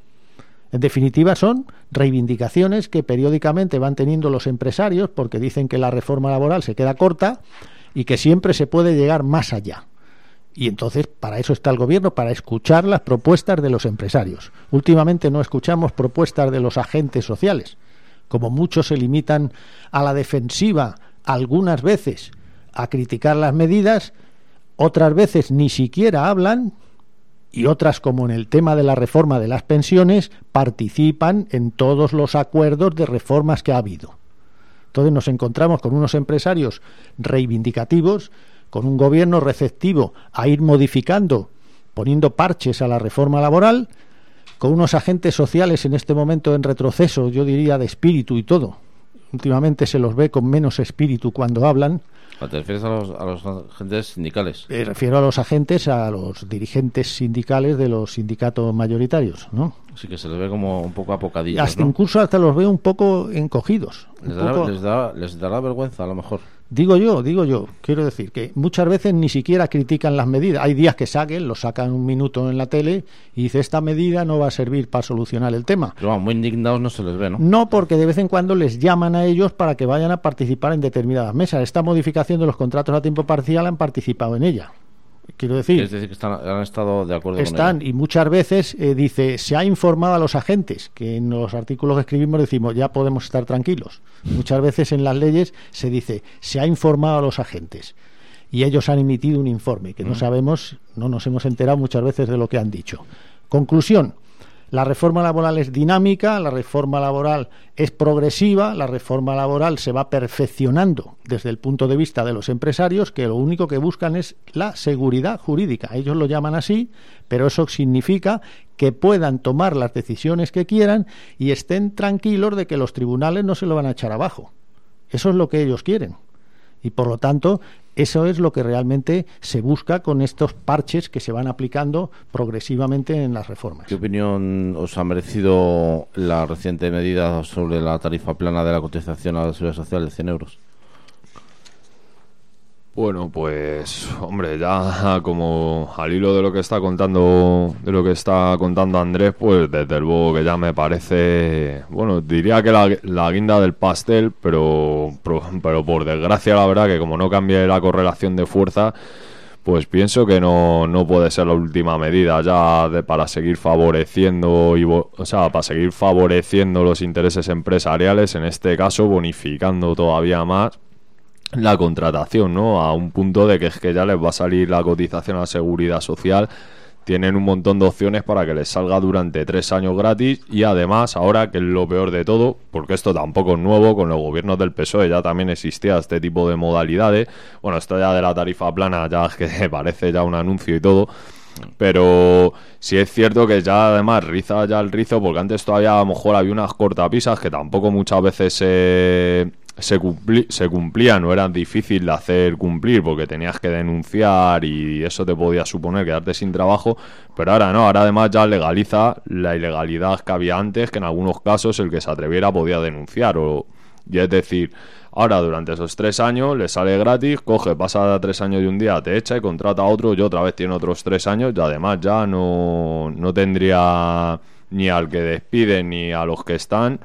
En definitiva, son reivindicaciones que periódicamente van teniendo los empresarios porque dicen que la reforma laboral se queda corta y que siempre se puede llegar más allá. Y entonces, para eso está el gobierno, para escuchar las propuestas de los empresarios. Últimamente no escuchamos propuestas de los agentes sociales. Como muchos se limitan a la defensiva algunas veces a criticar las medidas, otras veces ni siquiera hablan y otras, como en el tema de la reforma de las pensiones, participan en todos los acuerdos de reformas que ha habido. Entonces nos encontramos con unos empresarios reivindicativos, con un gobierno receptivo a ir modificando, poniendo parches a la reforma laboral, con unos agentes sociales en este momento en retroceso, yo diría de espíritu y todo. Últimamente se los ve con menos espíritu cuando hablan. ¿Te refieres a los, a los agentes sindicales? Me refiero a los agentes, a los dirigentes sindicales de los sindicatos mayoritarios, ¿no? Sí, que se les ve como un poco apocadillos, Hasta ¿no? Incluso hasta los veo un poco encogidos. Les un dará, poco... les, dará, les dará vergüenza, a lo mejor. Digo yo, digo yo, quiero decir que muchas veces ni siquiera critican las medidas. Hay días que saquen, lo sacan un minuto en la tele y dice, esta medida no va a servir para solucionar el tema. Pero vamos, muy indignados no se les ve, ¿no? No, porque de vez en cuando les llaman a ellos para que vayan a participar en determinadas mesas. Esta modificación de los contratos a tiempo parcial han participado en ella. Quiero decir, es decir, que están, han estado de acuerdo están, con ello. Y muchas veces eh, dice, se ha informado a los agentes, que en los artículos que escribimos decimos, ya podemos estar tranquilos. Muchas veces en las leyes se dice, se ha informado a los agentes. Y ellos han emitido un informe, que mm. no sabemos, no nos hemos enterado muchas veces de lo que han dicho. Conclusión. La reforma laboral es dinámica, la reforma laboral es progresiva, la reforma laboral se va perfeccionando desde el punto de vista de los empresarios, que lo único que buscan es la seguridad jurídica. Ellos lo llaman así, pero eso significa que puedan tomar las decisiones que quieran y estén tranquilos de que los tribunales no se lo van a echar abajo. Eso es lo que ellos quieren. Y por lo tanto, eso es lo que realmente se busca con estos parches que se van aplicando progresivamente en las reformas. ¿Qué opinión os ha merecido la reciente medida sobre la tarifa plana de la cotización a la Seguridad Social de cien euros? Bueno, pues, hombre, ya como al hilo de lo que está contando, de lo que está contando Andrés, pues desde luego que ya me parece, bueno, diría que la, la guinda del pastel, pero, pero, pero por desgracia la verdad que como no cambie la correlación de fuerza, pues pienso que no, no puede ser la última medida ya de, para seguir favoreciendo, y, o sea, para seguir favoreciendo los intereses empresariales, en este caso bonificando todavía más la contratación, ¿no? A un punto de que es que ya les va a salir la cotización a la Seguridad Social. Tienen un montón de opciones para que les salga durante tres años gratis y además, ahora que es lo peor de todo, porque esto tampoco es nuevo, con los gobiernos del P S O E ya también existía este tipo de modalidades. Bueno, esto ya de la tarifa plana ya es que parece ya un anuncio y todo, pero sí es cierto que ya además riza ya el rizo, porque antes todavía a lo mejor había unas cortapisas que tampoco muchas veces se... Se, cumpli- se cumplían, no eran difícil de hacer cumplir porque tenías que denunciar y eso te podía suponer quedarte sin trabajo, pero ahora no, ahora además ya legaliza la ilegalidad que había antes, que en algunos casos el que se atreviera podía denunciar, o, y es decir, ahora durante esos tres años le sale gratis, coge, pasa tres años y un día, te echa y contrata a otro y otra vez tiene otros tres años y además ya no, no tendría ni al que despiden ni a los que están.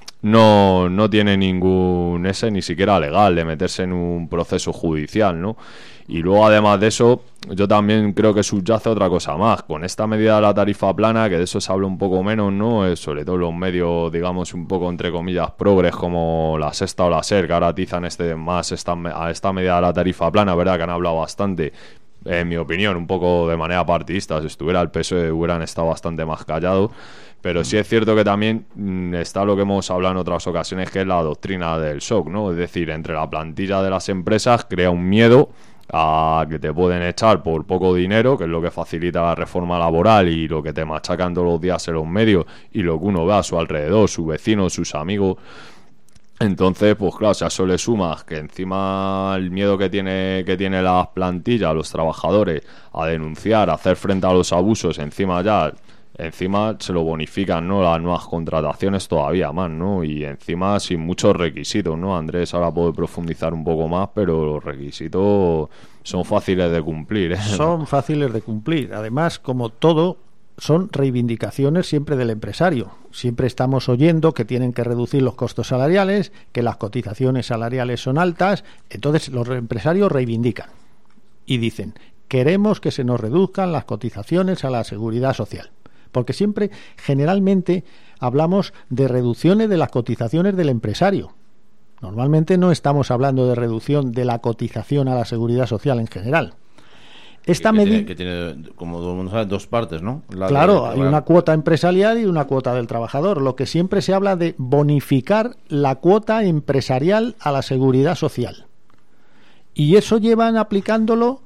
No, no tiene ningún ese ni siquiera legal de meterse en un proceso judicial, ¿no? Y luego además de eso, yo también creo que subyace otra cosa más. Con esta medida de la tarifa plana, que de eso se habla un poco menos, ¿no? Eh, sobre todo los medios, digamos, un poco entre comillas progres como La Sexta o La SER, que ahora atizan este, más esta, a esta medida de la tarifa plana, ¿verdad? Que han hablado bastante, en mi opinión, un poco de manera partidista. Si estuviera el P S O E hubieran estado bastante más callados. Pero sí es cierto que también mmm, está lo que hemos hablado en otras ocasiones, que es la doctrina del shock, ¿no? Es decir, entre la plantilla de las empresas crea un miedo a que te pueden echar por poco dinero, que es lo que facilita la reforma laboral y lo que te machacan todos los días en los medios y lo que uno ve a su alrededor, sus vecinos, sus amigos. Entonces, pues claro, si a eso le sumas que encima el miedo que tiene que tiene las plantillas, los trabajadores, a denunciar, a hacer frente a los abusos, encima ya... Encima se lo bonifican, ¿no? Las nuevas contrataciones todavía más, ¿no? Y encima sin muchos requisitos, ¿no? Andrés ahora puede profundizar un poco más, pero los requisitos son fáciles de cumplir, ¿eh? Son fáciles de cumplir. Además, como todo, son reivindicaciones siempre del empresario. Siempre estamos oyendo que tienen que reducir los costos salariales, que las cotizaciones salariales son altas. Entonces los empresarios reivindican y dicen, queremos que se nos reduzcan las cotizaciones a la Seguridad Social. Porque siempre, generalmente, hablamos de reducciones de las cotizaciones del empresario. Normalmente no estamos hablando de reducción de la cotización a la Seguridad Social en general. Esta que, medida... tiene, que tiene, como todo el mundo sabe, dos partes, ¿no? La Claro, de, hay una cuota empresarial y una cuota del trabajador. Lo que siempre se habla de bonificar la cuota empresarial a la seguridad social. Y eso llevan aplicándolo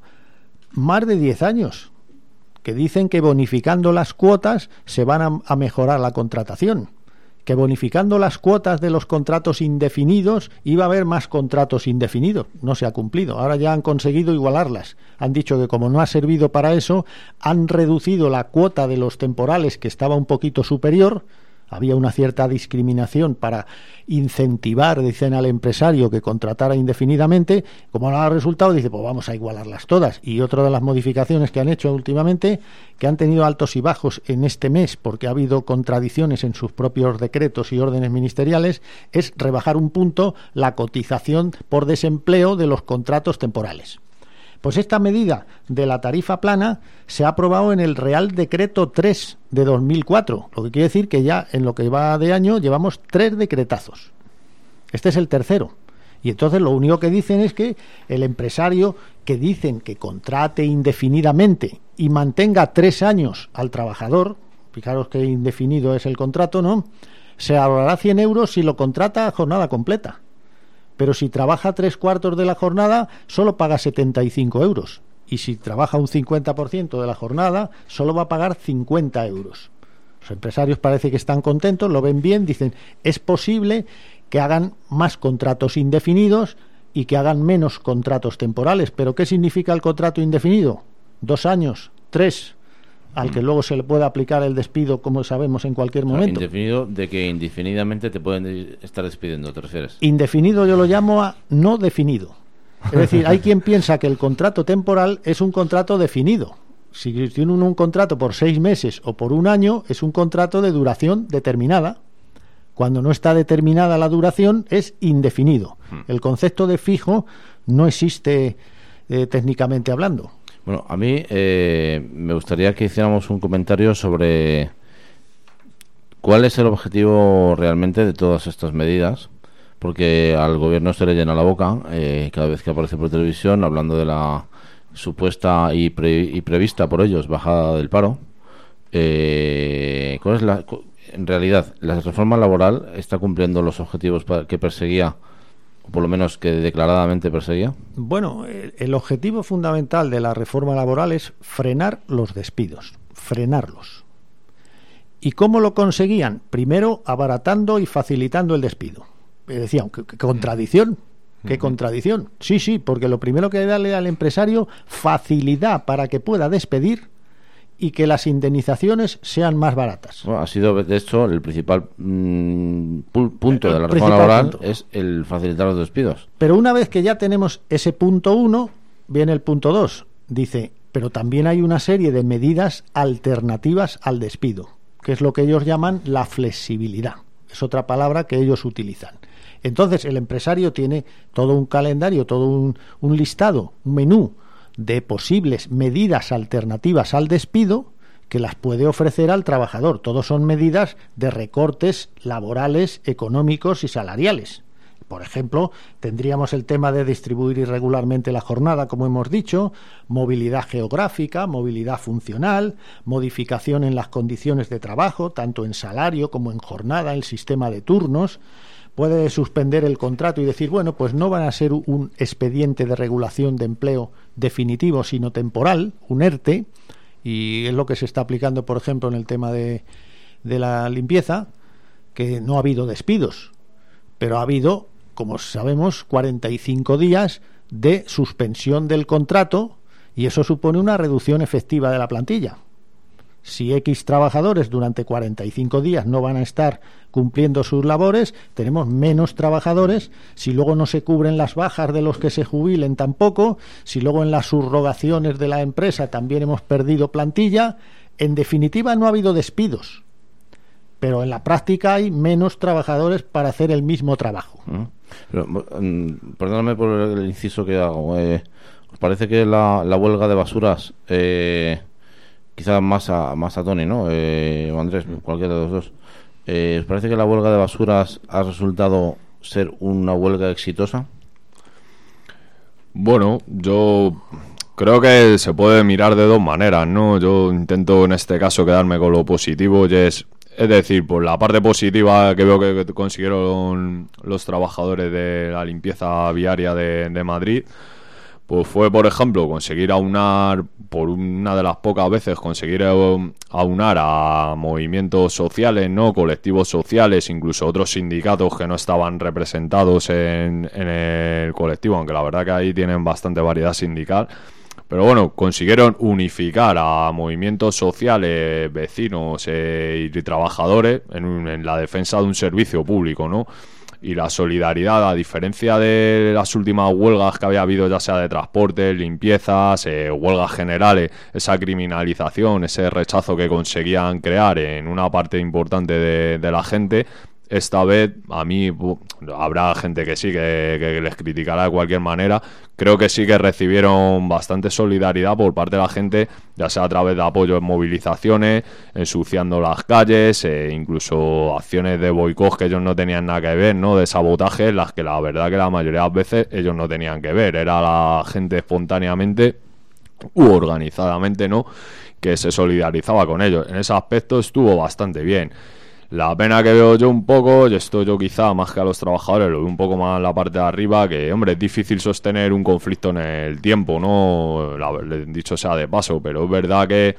más de diez años, que dicen que bonificando las cuotas se van a, a mejorar la contratación, que bonificando las cuotas de los contratos indefinidos iba a haber más contratos indefinidos. No se ha cumplido. Ahora ya han conseguido igualarlas. Han dicho que como no ha servido para eso, han reducido la cuota de los temporales, que estaba un poquito superior. Había una cierta discriminación para incentivar, dicen, al empresario que contratara indefinidamente. Como no ha resultado, dice, pues vamos a igualarlas todas. Y otra de las modificaciones que han hecho últimamente, que han tenido altos y bajos en este mes, porque ha habido contradicciones en sus propios decretos y órdenes ministeriales, es rebajar un punto la cotización por desempleo de los contratos temporales. Pues esta medida de la tarifa plana se ha aprobado en el Real Decreto tres de dos mil cuatro, lo que quiere decir que ya en lo que va de año llevamos tres decretazos. Este es el tercero. Y entonces lo único que dicen es que el empresario que dicen que contrate indefinidamente y mantenga tres años al trabajador, fijaros que indefinido es el contrato, ¿no?, se ahorrará cien euros si lo contrata a jornada completa. Pero si trabaja tres cuartos de la jornada, solo paga setenta y cinco euros. Y si trabaja un cincuenta por ciento de la jornada, solo va a pagar cincuenta euros. Los empresarios parece que están contentos, lo ven bien, dicen, es posible que hagan más contratos indefinidos y que hagan menos contratos temporales. ¿Pero qué significa el contrato indefinido? Dos años, tres, al que luego se le puede aplicar el despido, como sabemos, en cualquier momento. Indefinido, de que indefinidamente te pueden estar despidiendo, ¿te refieres? Indefinido yo lo llamo a no definido. Es decir, hay quien piensa que el contrato temporal es un contrato definido. Si tiene uno un contrato por seis meses o por un año, es un contrato de duración determinada. Cuando no está determinada la duración, es indefinido. El concepto de fijo no existe eh, técnicamente hablando. Bueno, a mí eh, me gustaría que hiciéramos un comentario sobre cuál es el objetivo realmente de todas estas medidas, porque al gobierno se le llena la boca eh, cada vez que aparece por televisión hablando de la supuesta y, pre, y prevista por ellos bajada del paro. Eh, ¿cuál es la, en realidad, la reforma laboral está cumpliendo los objetivos que perseguía, o por lo menos que declaradamente perseguía? Bueno, el, el objetivo fundamental de la reforma laboral es frenar los despidos, frenarlos. ¿Y cómo lo conseguían? Primero, abaratando y facilitando el despido. Decían, ¿qué, qué contradicción? ¿Qué contradicción? Sí, sí, porque lo primero que hay que darle al empresario facilidad para que pueda despedir y que las indemnizaciones sean más baratas. Bueno, ha sido, de hecho, el principal mmm, punto el de la reforma laboral punto. es el facilitar los despidos. Pero una vez que ya tenemos ese punto uno, viene el punto dos. Dice, pero también hay una serie de medidas alternativas al despido, que es lo que ellos llaman la flexibilidad. Es otra palabra que ellos utilizan. Entonces, el empresario tiene todo un calendario, todo un, un listado, un menú de posibles medidas alternativas al despido que las puede ofrecer al trabajador. Todos son medidas de recortes laborales, económicos y salariales. Por ejemplo, tendríamos el tema de distribuir irregularmente la jornada, como hemos dicho, movilidad geográfica, movilidad funcional, modificación en las condiciones de trabajo, tanto en salario como en jornada, el sistema de turnos. Puede suspender el contrato y decir, bueno, pues no van a ser un expediente de regulación de empleo definitivo, sino temporal, un ERTE, y es lo que se está aplicando, por ejemplo, en el tema de, de la limpieza, que no ha habido despidos, pero ha habido, como sabemos, cuarenta y cinco días de suspensión del contrato, y eso supone una reducción efectiva de la plantilla. Si X trabajadores durante cuarenta y cinco días no van a estar cumpliendo sus labores, tenemos menos trabajadores. Si luego no se cubren las bajas de los que se jubilen tampoco, si luego en las subrogaciones de la empresa también hemos perdido plantilla, en definitiva no ha habido despidos, pero en la práctica hay menos trabajadores para hacer el mismo trabajo. Pero, perdóname por el inciso que hago. Eh, ¿Os parece que la, la huelga de basuras... Eh, quizás más a, más a Tony, ¿no? Eh, o Andrés, cualquiera de los dos. Eh, ¿Os parece que la huelga de basuras ha resultado ser una huelga exitosa? Bueno, yo Creo que se puede mirar de dos maneras, ¿no? Yo intento en este caso quedarme con lo positivo, y es, es decir, por la parte positiva que veo que consiguieron los trabajadores de la limpieza viaria de, de Madrid, pues fue, por ejemplo, conseguir aunar, por una de las pocas veces, conseguir aunar a movimientos sociales, ¿no? Colectivos sociales, incluso otros sindicatos que no estaban representados en, en el colectivo, aunque la verdad que ahí tienen bastante variedad sindical. Pero bueno, consiguieron unificar a movimientos sociales, vecinos eh, y trabajadores en, un, en la defensa de un servicio público, ¿no? Y la solidaridad, a diferencia de las últimas huelgas que había habido, ya sea de transporte, limpiezas, eh, huelgas generales, esa criminalización, ese rechazo que conseguían crear en una parte importante de, de la gente, esta vez, a mí, habrá gente que sí, que, que les criticará de cualquier manera. Creo que sí que recibieron bastante solidaridad por parte de la gente, ya sea a través de apoyo en movilizaciones, ensuciando las calles, e incluso acciones de boicot que ellos no tenían nada que ver, ¿no? De sabotaje, en las que la verdad que la mayoría de las veces ellos no tenían que ver. Era la gente espontáneamente u organizadamente, ¿no?, que se solidarizaba con ellos. En ese aspecto estuvo bastante bien. La pena que veo yo un poco, y esto yo quizá más que a los trabajadores lo veo un poco más en la parte de arriba, que hombre, es difícil sostener un conflicto en el tiempo, ¿no? La, dicho sea de paso, pero es verdad que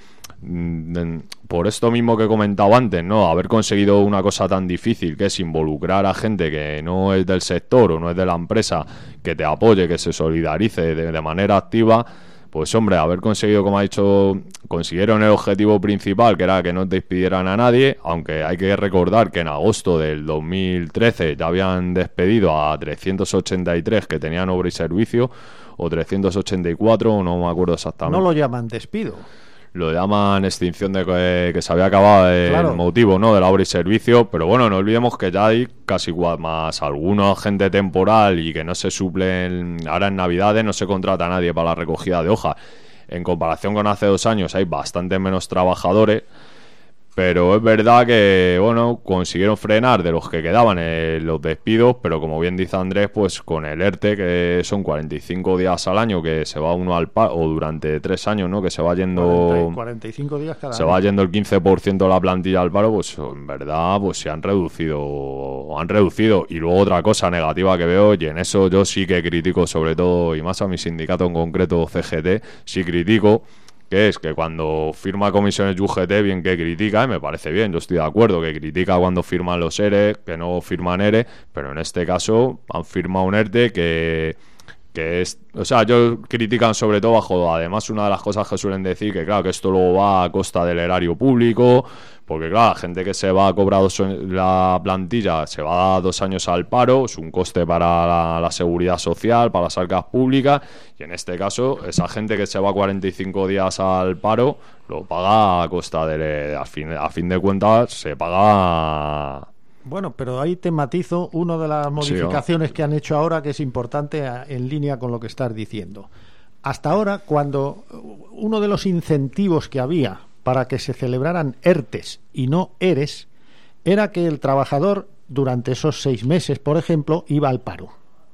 mm, por esto mismo que he comentado antes, ¿no? Haber conseguido una cosa tan difícil, que es involucrar a gente que no es del sector o no es de la empresa, que te apoye, que se solidarice de, de manera activa. Pues hombre, haber conseguido, como ha dicho, consiguieron el objetivo principal, que era que no despidieran a nadie, aunque hay que recordar que en agosto del dos mil trece ya habían despedido a trescientos ochenta y tres que tenían obra y servicio, o trescientos ochenta y cuatro, no me acuerdo exactamente. No lo llaman despido. Lo llaman extinción de que, que se había acabado el Claro. motivo, ¿no?, de la obra y servicio. Pero bueno, no olvidemos que ya hay casi igual más alguna gente temporal y que no se suplen. Ahora en Navidades no se contrata a nadie para la recogida de hojas. En comparación con hace dos años hay bastante menos trabajadores. Pero es verdad que, bueno, consiguieron frenar de los que quedaban eh, los despidos, pero como bien dice Andrés, pues con el ERTE, que son cuarenta y cinco días al año, que se va uno al paro, o durante tres años, ¿no?, que se va yendo... cuarenta y cinco días cada Se año. va yendo el quince por ciento de la plantilla al paro, pues en verdad pues se han reducido, han reducido. Y luego otra cosa negativa que veo, y en eso yo sí que critico sobre todo, y más a mi sindicato en concreto, C G T, sí critico, que es que cuando firma comisiones U G T, bien que critica, y me parece bien, yo estoy de acuerdo, que critica cuando firman los E R E, que no firman E R E, pero en este caso han firmado un ERTE que... que es, o sea, ellos critican sobre todo bajo, además una de las cosas que suelen decir, que claro, que esto luego va a costa del erario público, porque claro, la gente que se va a cobrar dos, la plantilla se va a dos años al paro, es un coste para la, la seguridad social, para las arcas públicas, y en este caso, esa gente que se va cuarenta y cinco días al paro, lo paga a costa de, a fin, a fin de cuentas, se paga... Bueno, pero ahí te matizo una de las modificaciones Sí, ¿no? que han hecho ahora, que es importante a, en línea con lo que estás diciendo. Hasta ahora, cuando uno de los incentivos que había para que se celebraran ERTES y no ERES, era que el trabajador durante esos seis meses, por ejemplo, iba al paro.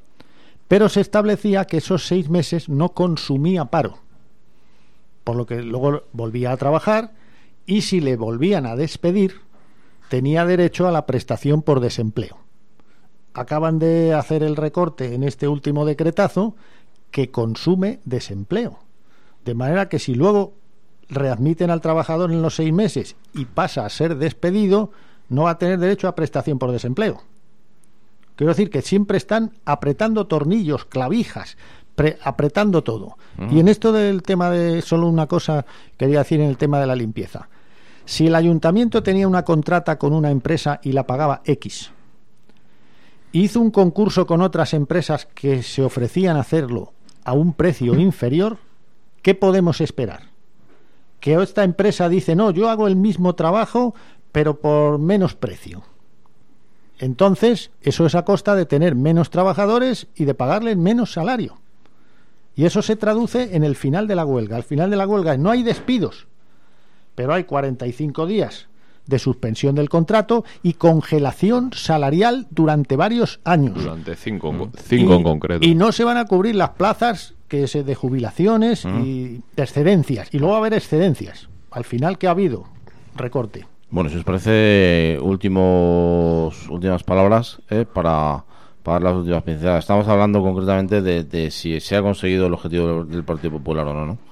Pero se establecía que esos seis meses no consumía paro, por lo que luego volvía a trabajar, y si le volvían a despedir, tenía derecho a la prestación por desempleo. Acaban de hacer el recorte en este último decretazo que consume desempleo. De manera que si luego readmiten al trabajador en los seis meses y pasa a ser despedido, no va a tener derecho a prestación por desempleo. Quiero decir que siempre están apretando tornillos, clavijas, pre- apretando todo. Uh-huh. Y en esto del tema de... Solo una cosa quería decir en el tema de la limpieza. Si el ayuntamiento tenía una contrata con una empresa y la pagaba X, hizo un concurso con otras empresas que se ofrecían a hacerlo a un precio inferior, ¿qué podemos esperar? Que esta empresa dice, no, yo hago el mismo trabajo, pero por menos precio. Entonces, eso es a costa de tener menos trabajadores y de pagarles menos salario. Y eso se traduce en el final de la huelga. Al final de la huelga no hay despidos, pero hay cuarenta y cinco días de suspensión del contrato y congelación salarial durante varios años. Durante cinco, cinco y, en concreto. Y no se van a cubrir las plazas que es de jubilaciones mm. y de excedencias. Y luego va a haber excedencias. Al final, ¿qué ha habido? Recorte. Bueno, si os parece, últimos últimas palabras eh, para, para las últimas pinceladas. Estamos hablando concretamente de, de si se ha conseguido el objetivo del Partido Popular o no, ¿no?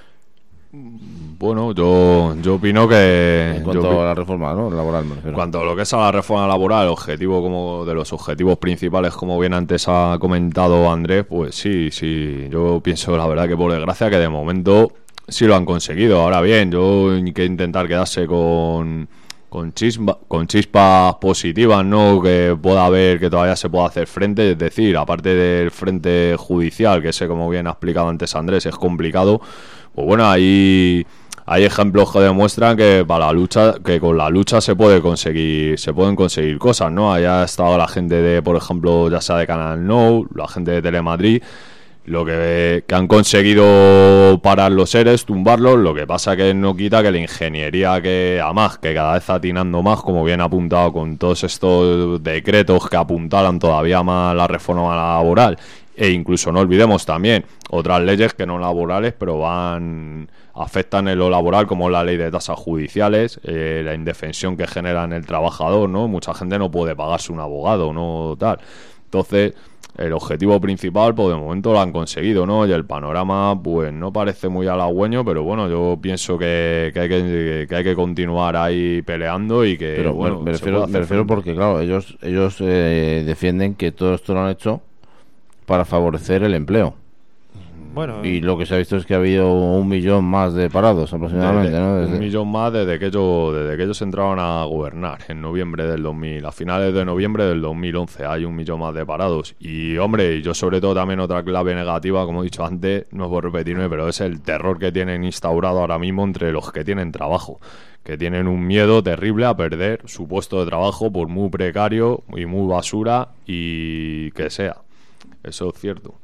Bueno, yo yo opino que... En cuanto yo, a la reforma, ¿no? Laboral, me refiero. En cuanto a lo que es a la reforma laboral, el objetivo como de los objetivos principales, como bien antes ha comentado Andrés, pues sí, sí, yo pienso la verdad que por desgracia que de momento sí lo han conseguido. Ahora bien, yo hay que intentar quedarse con... Con, chispa, con chispas positivas, ¿no? Que pueda haber, que todavía se pueda hacer frente. Es decir, aparte del frente judicial, que sé, como bien ha explicado antes Andrés, es complicado. Pues bueno, hay, hay ejemplos que demuestran que para la lucha, que con la lucha se puede conseguir, se pueden conseguir cosas, ¿no? Allá ha estado la gente de, por ejemplo, ya sea de Canal Nou, la gente de Telemadrid, lo que, que han conseguido parar los seres, tumbarlos. Lo que pasa que no quita que la ingeniería, que además que cada vez está atinando más, como bien apuntado con todos estos decretos que apuntalan todavía más la reforma laboral, e incluso no olvidemos también otras leyes que no laborales pero van afectan en lo laboral, como la ley de tasas judiciales, eh, la indefensión que genera en el trabajador, ¿no? Mucha gente no puede pagarse un abogado, no tal. Entonces el objetivo principal, pues de momento lo han conseguido, ¿no? Y el panorama, pues no parece muy halagüeño, pero bueno, yo pienso que, que, hay, que, que hay que continuar ahí peleando y que, pero, bueno, me refiero, me refiero porque, claro, ellos ellos eh, defienden que todo esto lo han hecho para favorecer el empleo. Bueno, y lo que se ha visto es que ha habido un millón más de parados aproximadamente, desde, ¿no? Desde... Un millón más desde que ellos desde que ellos entraron a gobernar en noviembre del dos mil, a finales de noviembre del dos mil once hay un millón más de parados. Y hombre, yo sobre todo también otra clave negativa, como he dicho antes, no es por repetirme, pero es el terror que tienen instaurado ahora mismo entre los que tienen trabajo, que tienen un miedo terrible a perder su puesto de trabajo, por muy precario y muy basura y que sea. Eso es cierto.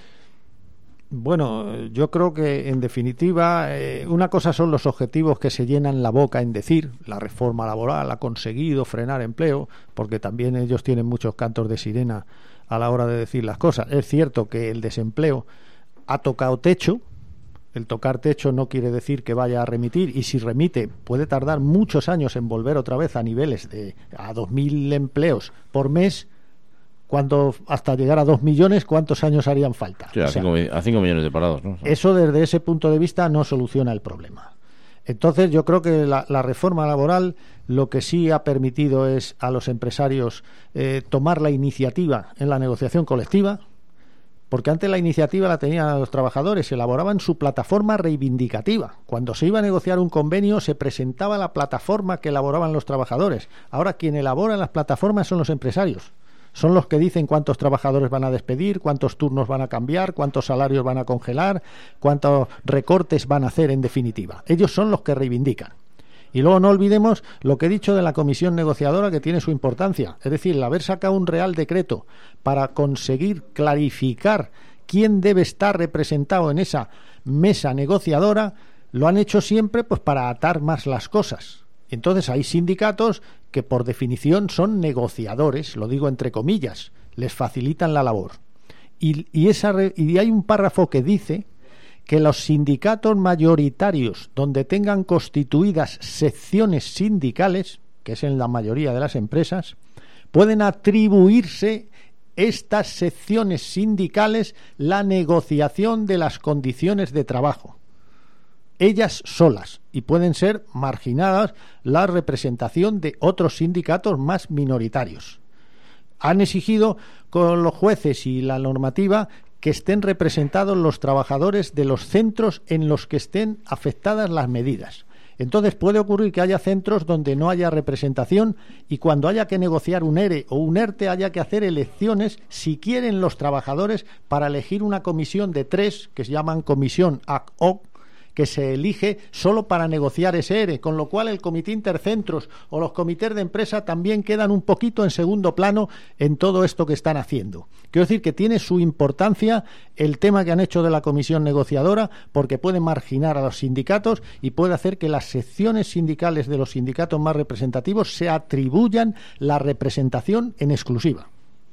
Bueno, yo creo que en definitiva eh, una cosa son los objetivos que se llenan la boca en decir la reforma laboral ha conseguido frenar empleo, porque también ellos tienen muchos cantos de sirena a la hora de decir las cosas. Es cierto que el desempleo ha tocado techo. El tocar techo no quiere decir que vaya a remitir, y si remite puede tardar muchos años en volver otra vez a niveles de a dos mil empleos por mes. Cuando hasta llegar a dos millones, ¿cuántos años harían falta? Sí, a, o sea, cinco, a cinco millones de parados, ¿no? Eso desde ese punto de vista no soluciona el problema. Entonces yo creo que la, la reforma laboral lo que sí ha permitido es a los empresarios eh, tomar la iniciativa en la negociación colectiva, porque antes la iniciativa la tenían los trabajadores, elaboraban su plataforma reivindicativa. Cuando se iba a negociar un convenio se presentaba la plataforma que elaboraban los trabajadores. Ahora quien elabora las plataformas son los empresarios. Son los que dicen cuántos trabajadores van a despedir, cuántos turnos van a cambiar, cuántos salarios van a congelar, cuántos recortes van a hacer en definitiva. Ellos son los que reivindican. Y luego no olvidemos lo que he dicho de la comisión negociadora, que tiene su importancia. Es decir, el haber sacado un real decreto para conseguir clarificar quién debe estar representado en esa mesa negociadora, lo han hecho siempre pues para atar más las cosas. Entonces hay sindicatos que por definición son negociadores, lo digo entre comillas, les facilitan la labor. Y, y, esa re, y hay un párrafo que dice que los sindicatos mayoritarios donde tengan constituidas secciones sindicales, que es en la mayoría de las empresas, pueden atribuirse estas secciones sindicales la negociación de las condiciones de trabajo. Ellas solas, y pueden ser marginadas la representación de otros sindicatos más minoritarios. Han exigido con los jueces y la normativa que estén representados los trabajadores de los centros en los que estén afectadas las medidas. Entonces puede ocurrir que haya centros donde no haya representación y cuando haya que negociar un ERE o un ERTE haya que hacer elecciones, si quieren los trabajadores, para elegir una comisión de tres, que se llaman comisión ad hoc, que se elige solo para negociar ese ERE, con lo cual el comité intercentros o los comités de empresa también quedan un poquito en segundo plano en todo esto que están haciendo. Quiero decir que tiene su importancia el tema que han hecho de la comisión negociadora, porque puede marginar a los sindicatos y puede hacer que las secciones sindicales de los sindicatos más representativos se atribuyan la representación en exclusiva.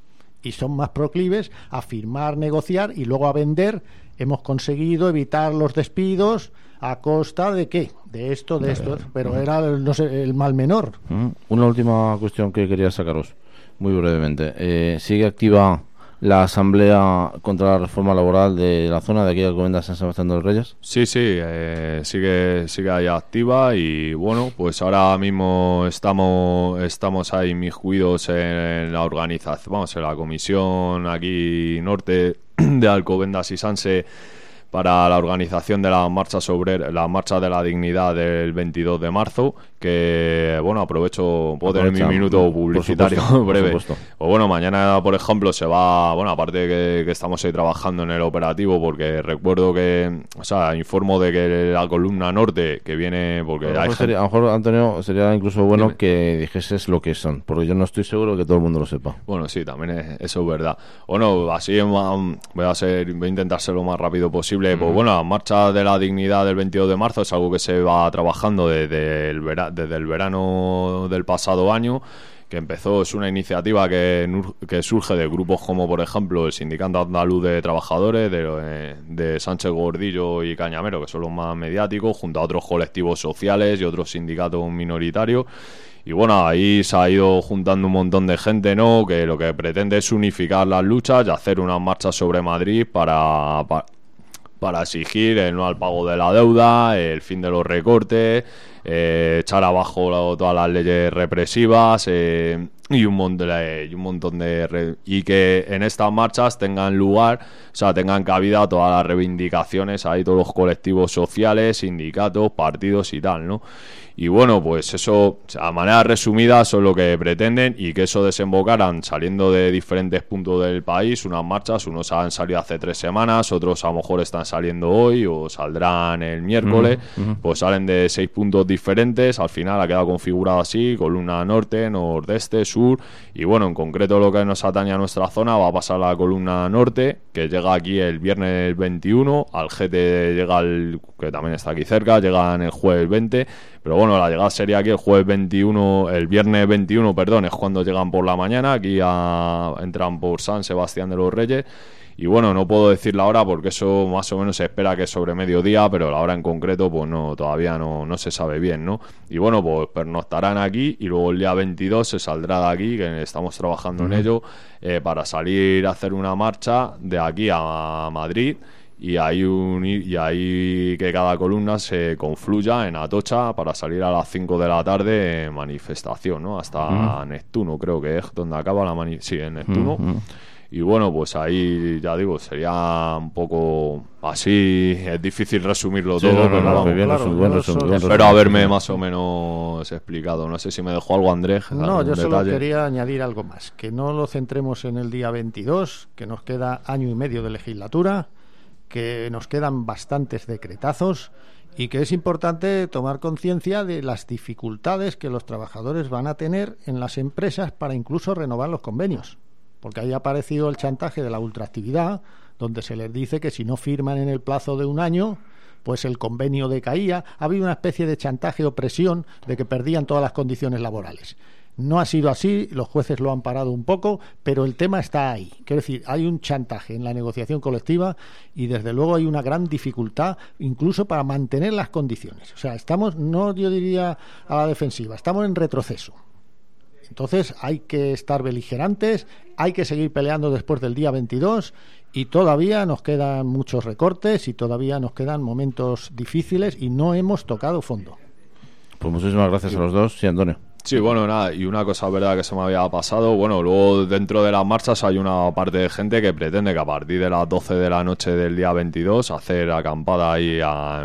Y son más proclives a firmar, negociar y luego a vender. Hemos conseguido evitar los despidos a costa de qué, de esto, de esto, pero era no sé, el mal menor. Una última cuestión que quería sacaros muy brevemente. Eh, ¿Sigue activa la asamblea contra la reforma laboral de la zona de aquí de Alcobendas San Sebastián de los Reyes? Sí, sí, eh, sigue sigue ahí activa y bueno, pues ahora mismo estamos estamos ahí inmiscuidos en la organización, vamos, en la comisión aquí norte de Alcobendas y Sanse para la organización de la marcha sobre la marcha de la dignidad del veintidós de marzo, que bueno, aprovecho, puedo tener mi minuto publicitario supuesto, breve. Pues bueno, mañana, por ejemplo, se va, bueno, aparte de que, que estamos ahí trabajando en el operativo, porque recuerdo que, o sea, informo de que la columna norte, que viene, porque a lo hay mejor, sería, a lo mejor, Antonio, sería incluso bueno Dime. que dijeses lo que son, porque yo no estoy seguro de que todo el mundo lo sepa. Bueno, sí, también es, eso es verdad. Bueno, así voy a ser, voy a intentar ser lo más rápido posible. Pues bueno, la marcha de la dignidad del veintidós de marzo es algo que se va trabajando desde el, vera, desde el verano del pasado año, que empezó, es una iniciativa que, que surge de grupos como, por ejemplo, el Sindicato Andaluz de Trabajadores, de, de Sánchez Gordillo y Cañamero, que son los más mediáticos, junto a otros colectivos sociales y otros sindicatos minoritarios. Y bueno, ahí se ha ido juntando un montón de gente, ¿no?, que lo que pretende es unificar las luchas y hacer una marcha sobre Madrid para... para para exigir el no al pago de la deuda, el fin de los recortes, eh, echar abajo todas las leyes represivas eh, y un montón de, y un montón de re- y que en estas marchas tengan lugar, o sea, tengan cabida todas las reivindicaciones, ahí todos los colectivos sociales, sindicatos, partidos y tal, ¿no? Y bueno, pues eso, a manera resumida, eso es lo que pretenden, y que eso desembocaran saliendo de diferentes puntos del país, unas marchas, unos han salido hace tres semanas, otros a lo mejor están saliendo hoy o saldrán el miércoles, uh-huh. pues salen de seis puntos diferentes, al final ha quedado configurado así, columna norte, nordeste, sur, y bueno, en concreto lo que nos atañe a nuestra zona va a pasar la columna norte, que llega aquí el viernes veintiuno, al G T llega el, que también está aquí cerca, llegan el jueves veinte, pero bueno, la llegada sería aquí el jueves veintiuno, el viernes veintiuno, perdón, es cuando llegan por la mañana, aquí a, entran por San Sebastián de los Reyes, y bueno, no puedo decir la hora porque eso más o menos se espera que es sobre mediodía, pero la hora en concreto pues no, todavía no, no se sabe bien, ¿no? Y bueno, pues pernoctarán aquí y luego el día veintidós se saldrá de aquí, que estamos trabajando uh-huh. en ello, eh, para salir a hacer una marcha de aquí a Madrid, y ahí, un, y ahí que cada columna se confluya en Atocha para salir a las cinco de la tarde en manifestación, ¿no? Hasta uh-huh. Neptuno, creo que es donde acaba la manifestación. Sí, en Neptuno. Uh-huh. Y bueno, pues ahí, ya digo, sería un poco así, es difícil resumirlo sí, todo, no, no, pero no, vamos, bien, claro, bien, resumido, bien, espero haberme más o menos explicado. No sé si me dejó algo, Andrés. No, yo solo detalle. Quería añadir algo más, que no lo centremos en el día veintidós, que nos queda año y medio de legislatura, que nos quedan bastantes decretazos y que es importante tomar conciencia de las dificultades que los trabajadores van a tener en las empresas para incluso renovar los convenios, porque ahí ha aparecido el chantaje de la ultraactividad, donde se les dice que si no firman en el plazo de un año, pues el convenio decaía. Ha habido una especie de chantaje o presión de que perdían todas las condiciones laborales. No ha sido así, los jueces lo han parado un poco, pero el tema está ahí. Quiero decir, hay un chantaje en la negociación colectiva y desde luego hay una gran dificultad incluso para mantener las condiciones. O sea, estamos, no yo diría a la defensiva, estamos en retroceso. Entonces hay que estar beligerantes, hay que seguir peleando después del día veintidós y todavía nos quedan muchos recortes y todavía nos quedan momentos difíciles y no hemos tocado fondo. Pues muchísimas gracias a los dos. Sí, Antonio. Sí, bueno, nada, y una cosa verdad que se me había pasado, bueno, luego dentro de las marchas hay una parte de gente que pretende que a partir de las doce de la noche del día veintidós hacer acampada ahí a,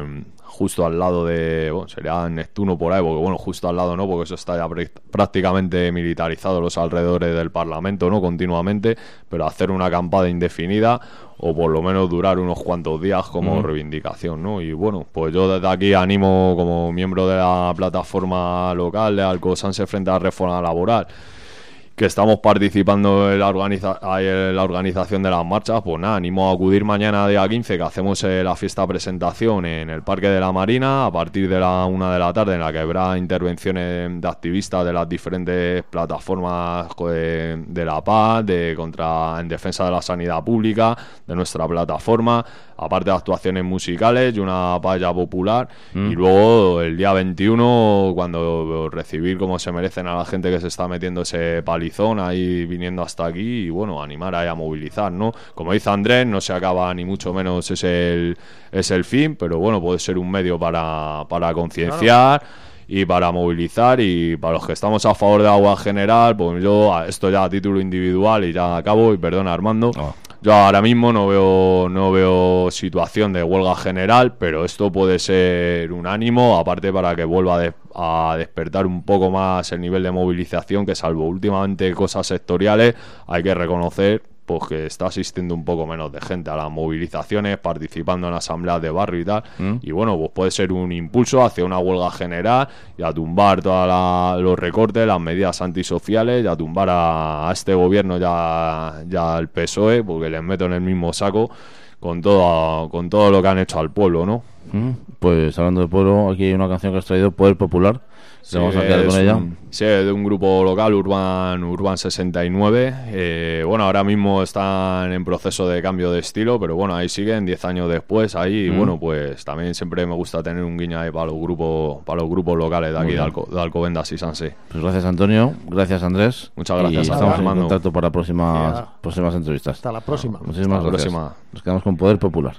justo al lado de, bueno, sería Neptuno por ahí, porque bueno, justo al lado no, porque eso está ya pr- prácticamente militarizado los alrededores del Parlamento, ¿no? Continuamente, pero hacer una acampada indefinida o por lo menos durar unos cuantos días como mm. reivindicación, ¿no? Y bueno, pues yo desde aquí animo como miembro de la plataforma local de Alcosanse frente a la reforma laboral, que estamos participando en la, organiza- en la organización de las marchas, pues nada, animo a acudir mañana día quince, que hacemos eh, la fiesta presentación en el Parque de la Marina a partir de la una de la tarde, en la que habrá intervenciones de activistas de las diferentes plataformas de, de la paz, de contra en defensa de la sanidad pública, de nuestra plataforma, aparte de actuaciones musicales y una paella popular, mm. y luego el día veintiuno, cuando recibir como se merecen a la gente que se está metiendo ese palizón ahí viniendo hasta aquí, y bueno, animar ahí a movilizar, ¿no? Como dice Andrés, no se acaba ni mucho menos es el, es el fin, pero bueno, puede ser un medio para, para concienciar, claro, y para movilizar. Y para los que estamos a favor de agua general, pues yo, esto ya a título individual y ya acabo, y perdona Armando, oh. yo ahora mismo no veo no veo situación de huelga general, pero esto puede ser un ánimo, aparte para que vuelva a, de, a despertar un poco más el nivel de movilización, que salvo últimamente cosas sectoriales, hay que reconocer pues que está asistiendo un poco menos de gente a las movilizaciones, participando en asambleas de barrio y tal, ¿Mm? y bueno, pues puede ser un impulso hacia una huelga general y a tumbar todos los recortes, las medidas antisociales, y a tumbar a, a este gobierno ya, ya al P S O E, porque les meto en el mismo saco con todo, con todo lo que han hecho al pueblo, ¿no? Mm, pues hablando de pueblo, aquí hay una canción que has traído, Poder Popular. Sí, vamos a quedar con ella. Un, sí, de un grupo local, Urban Urban sesenta y nueve. Eh, bueno, ahora mismo están en proceso de cambio de estilo, pero bueno, ahí siguen diez años después. Ahí, mm. bueno, pues también siempre me gusta tener un guiño ahí para los grupos, para los grupos locales de aquí, de, Alco, de Alcobendas y Sanse. Pues gracias, Antonio. Gracias, Andrés. Muchas gracias. Y estamos en contacto para próximas, yeah. próximas entrevistas. Hasta la próxima. Muchísimas Hasta gracias. La próxima. Nos quedamos con Poder Popular.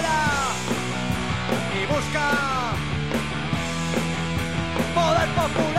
Poder popular.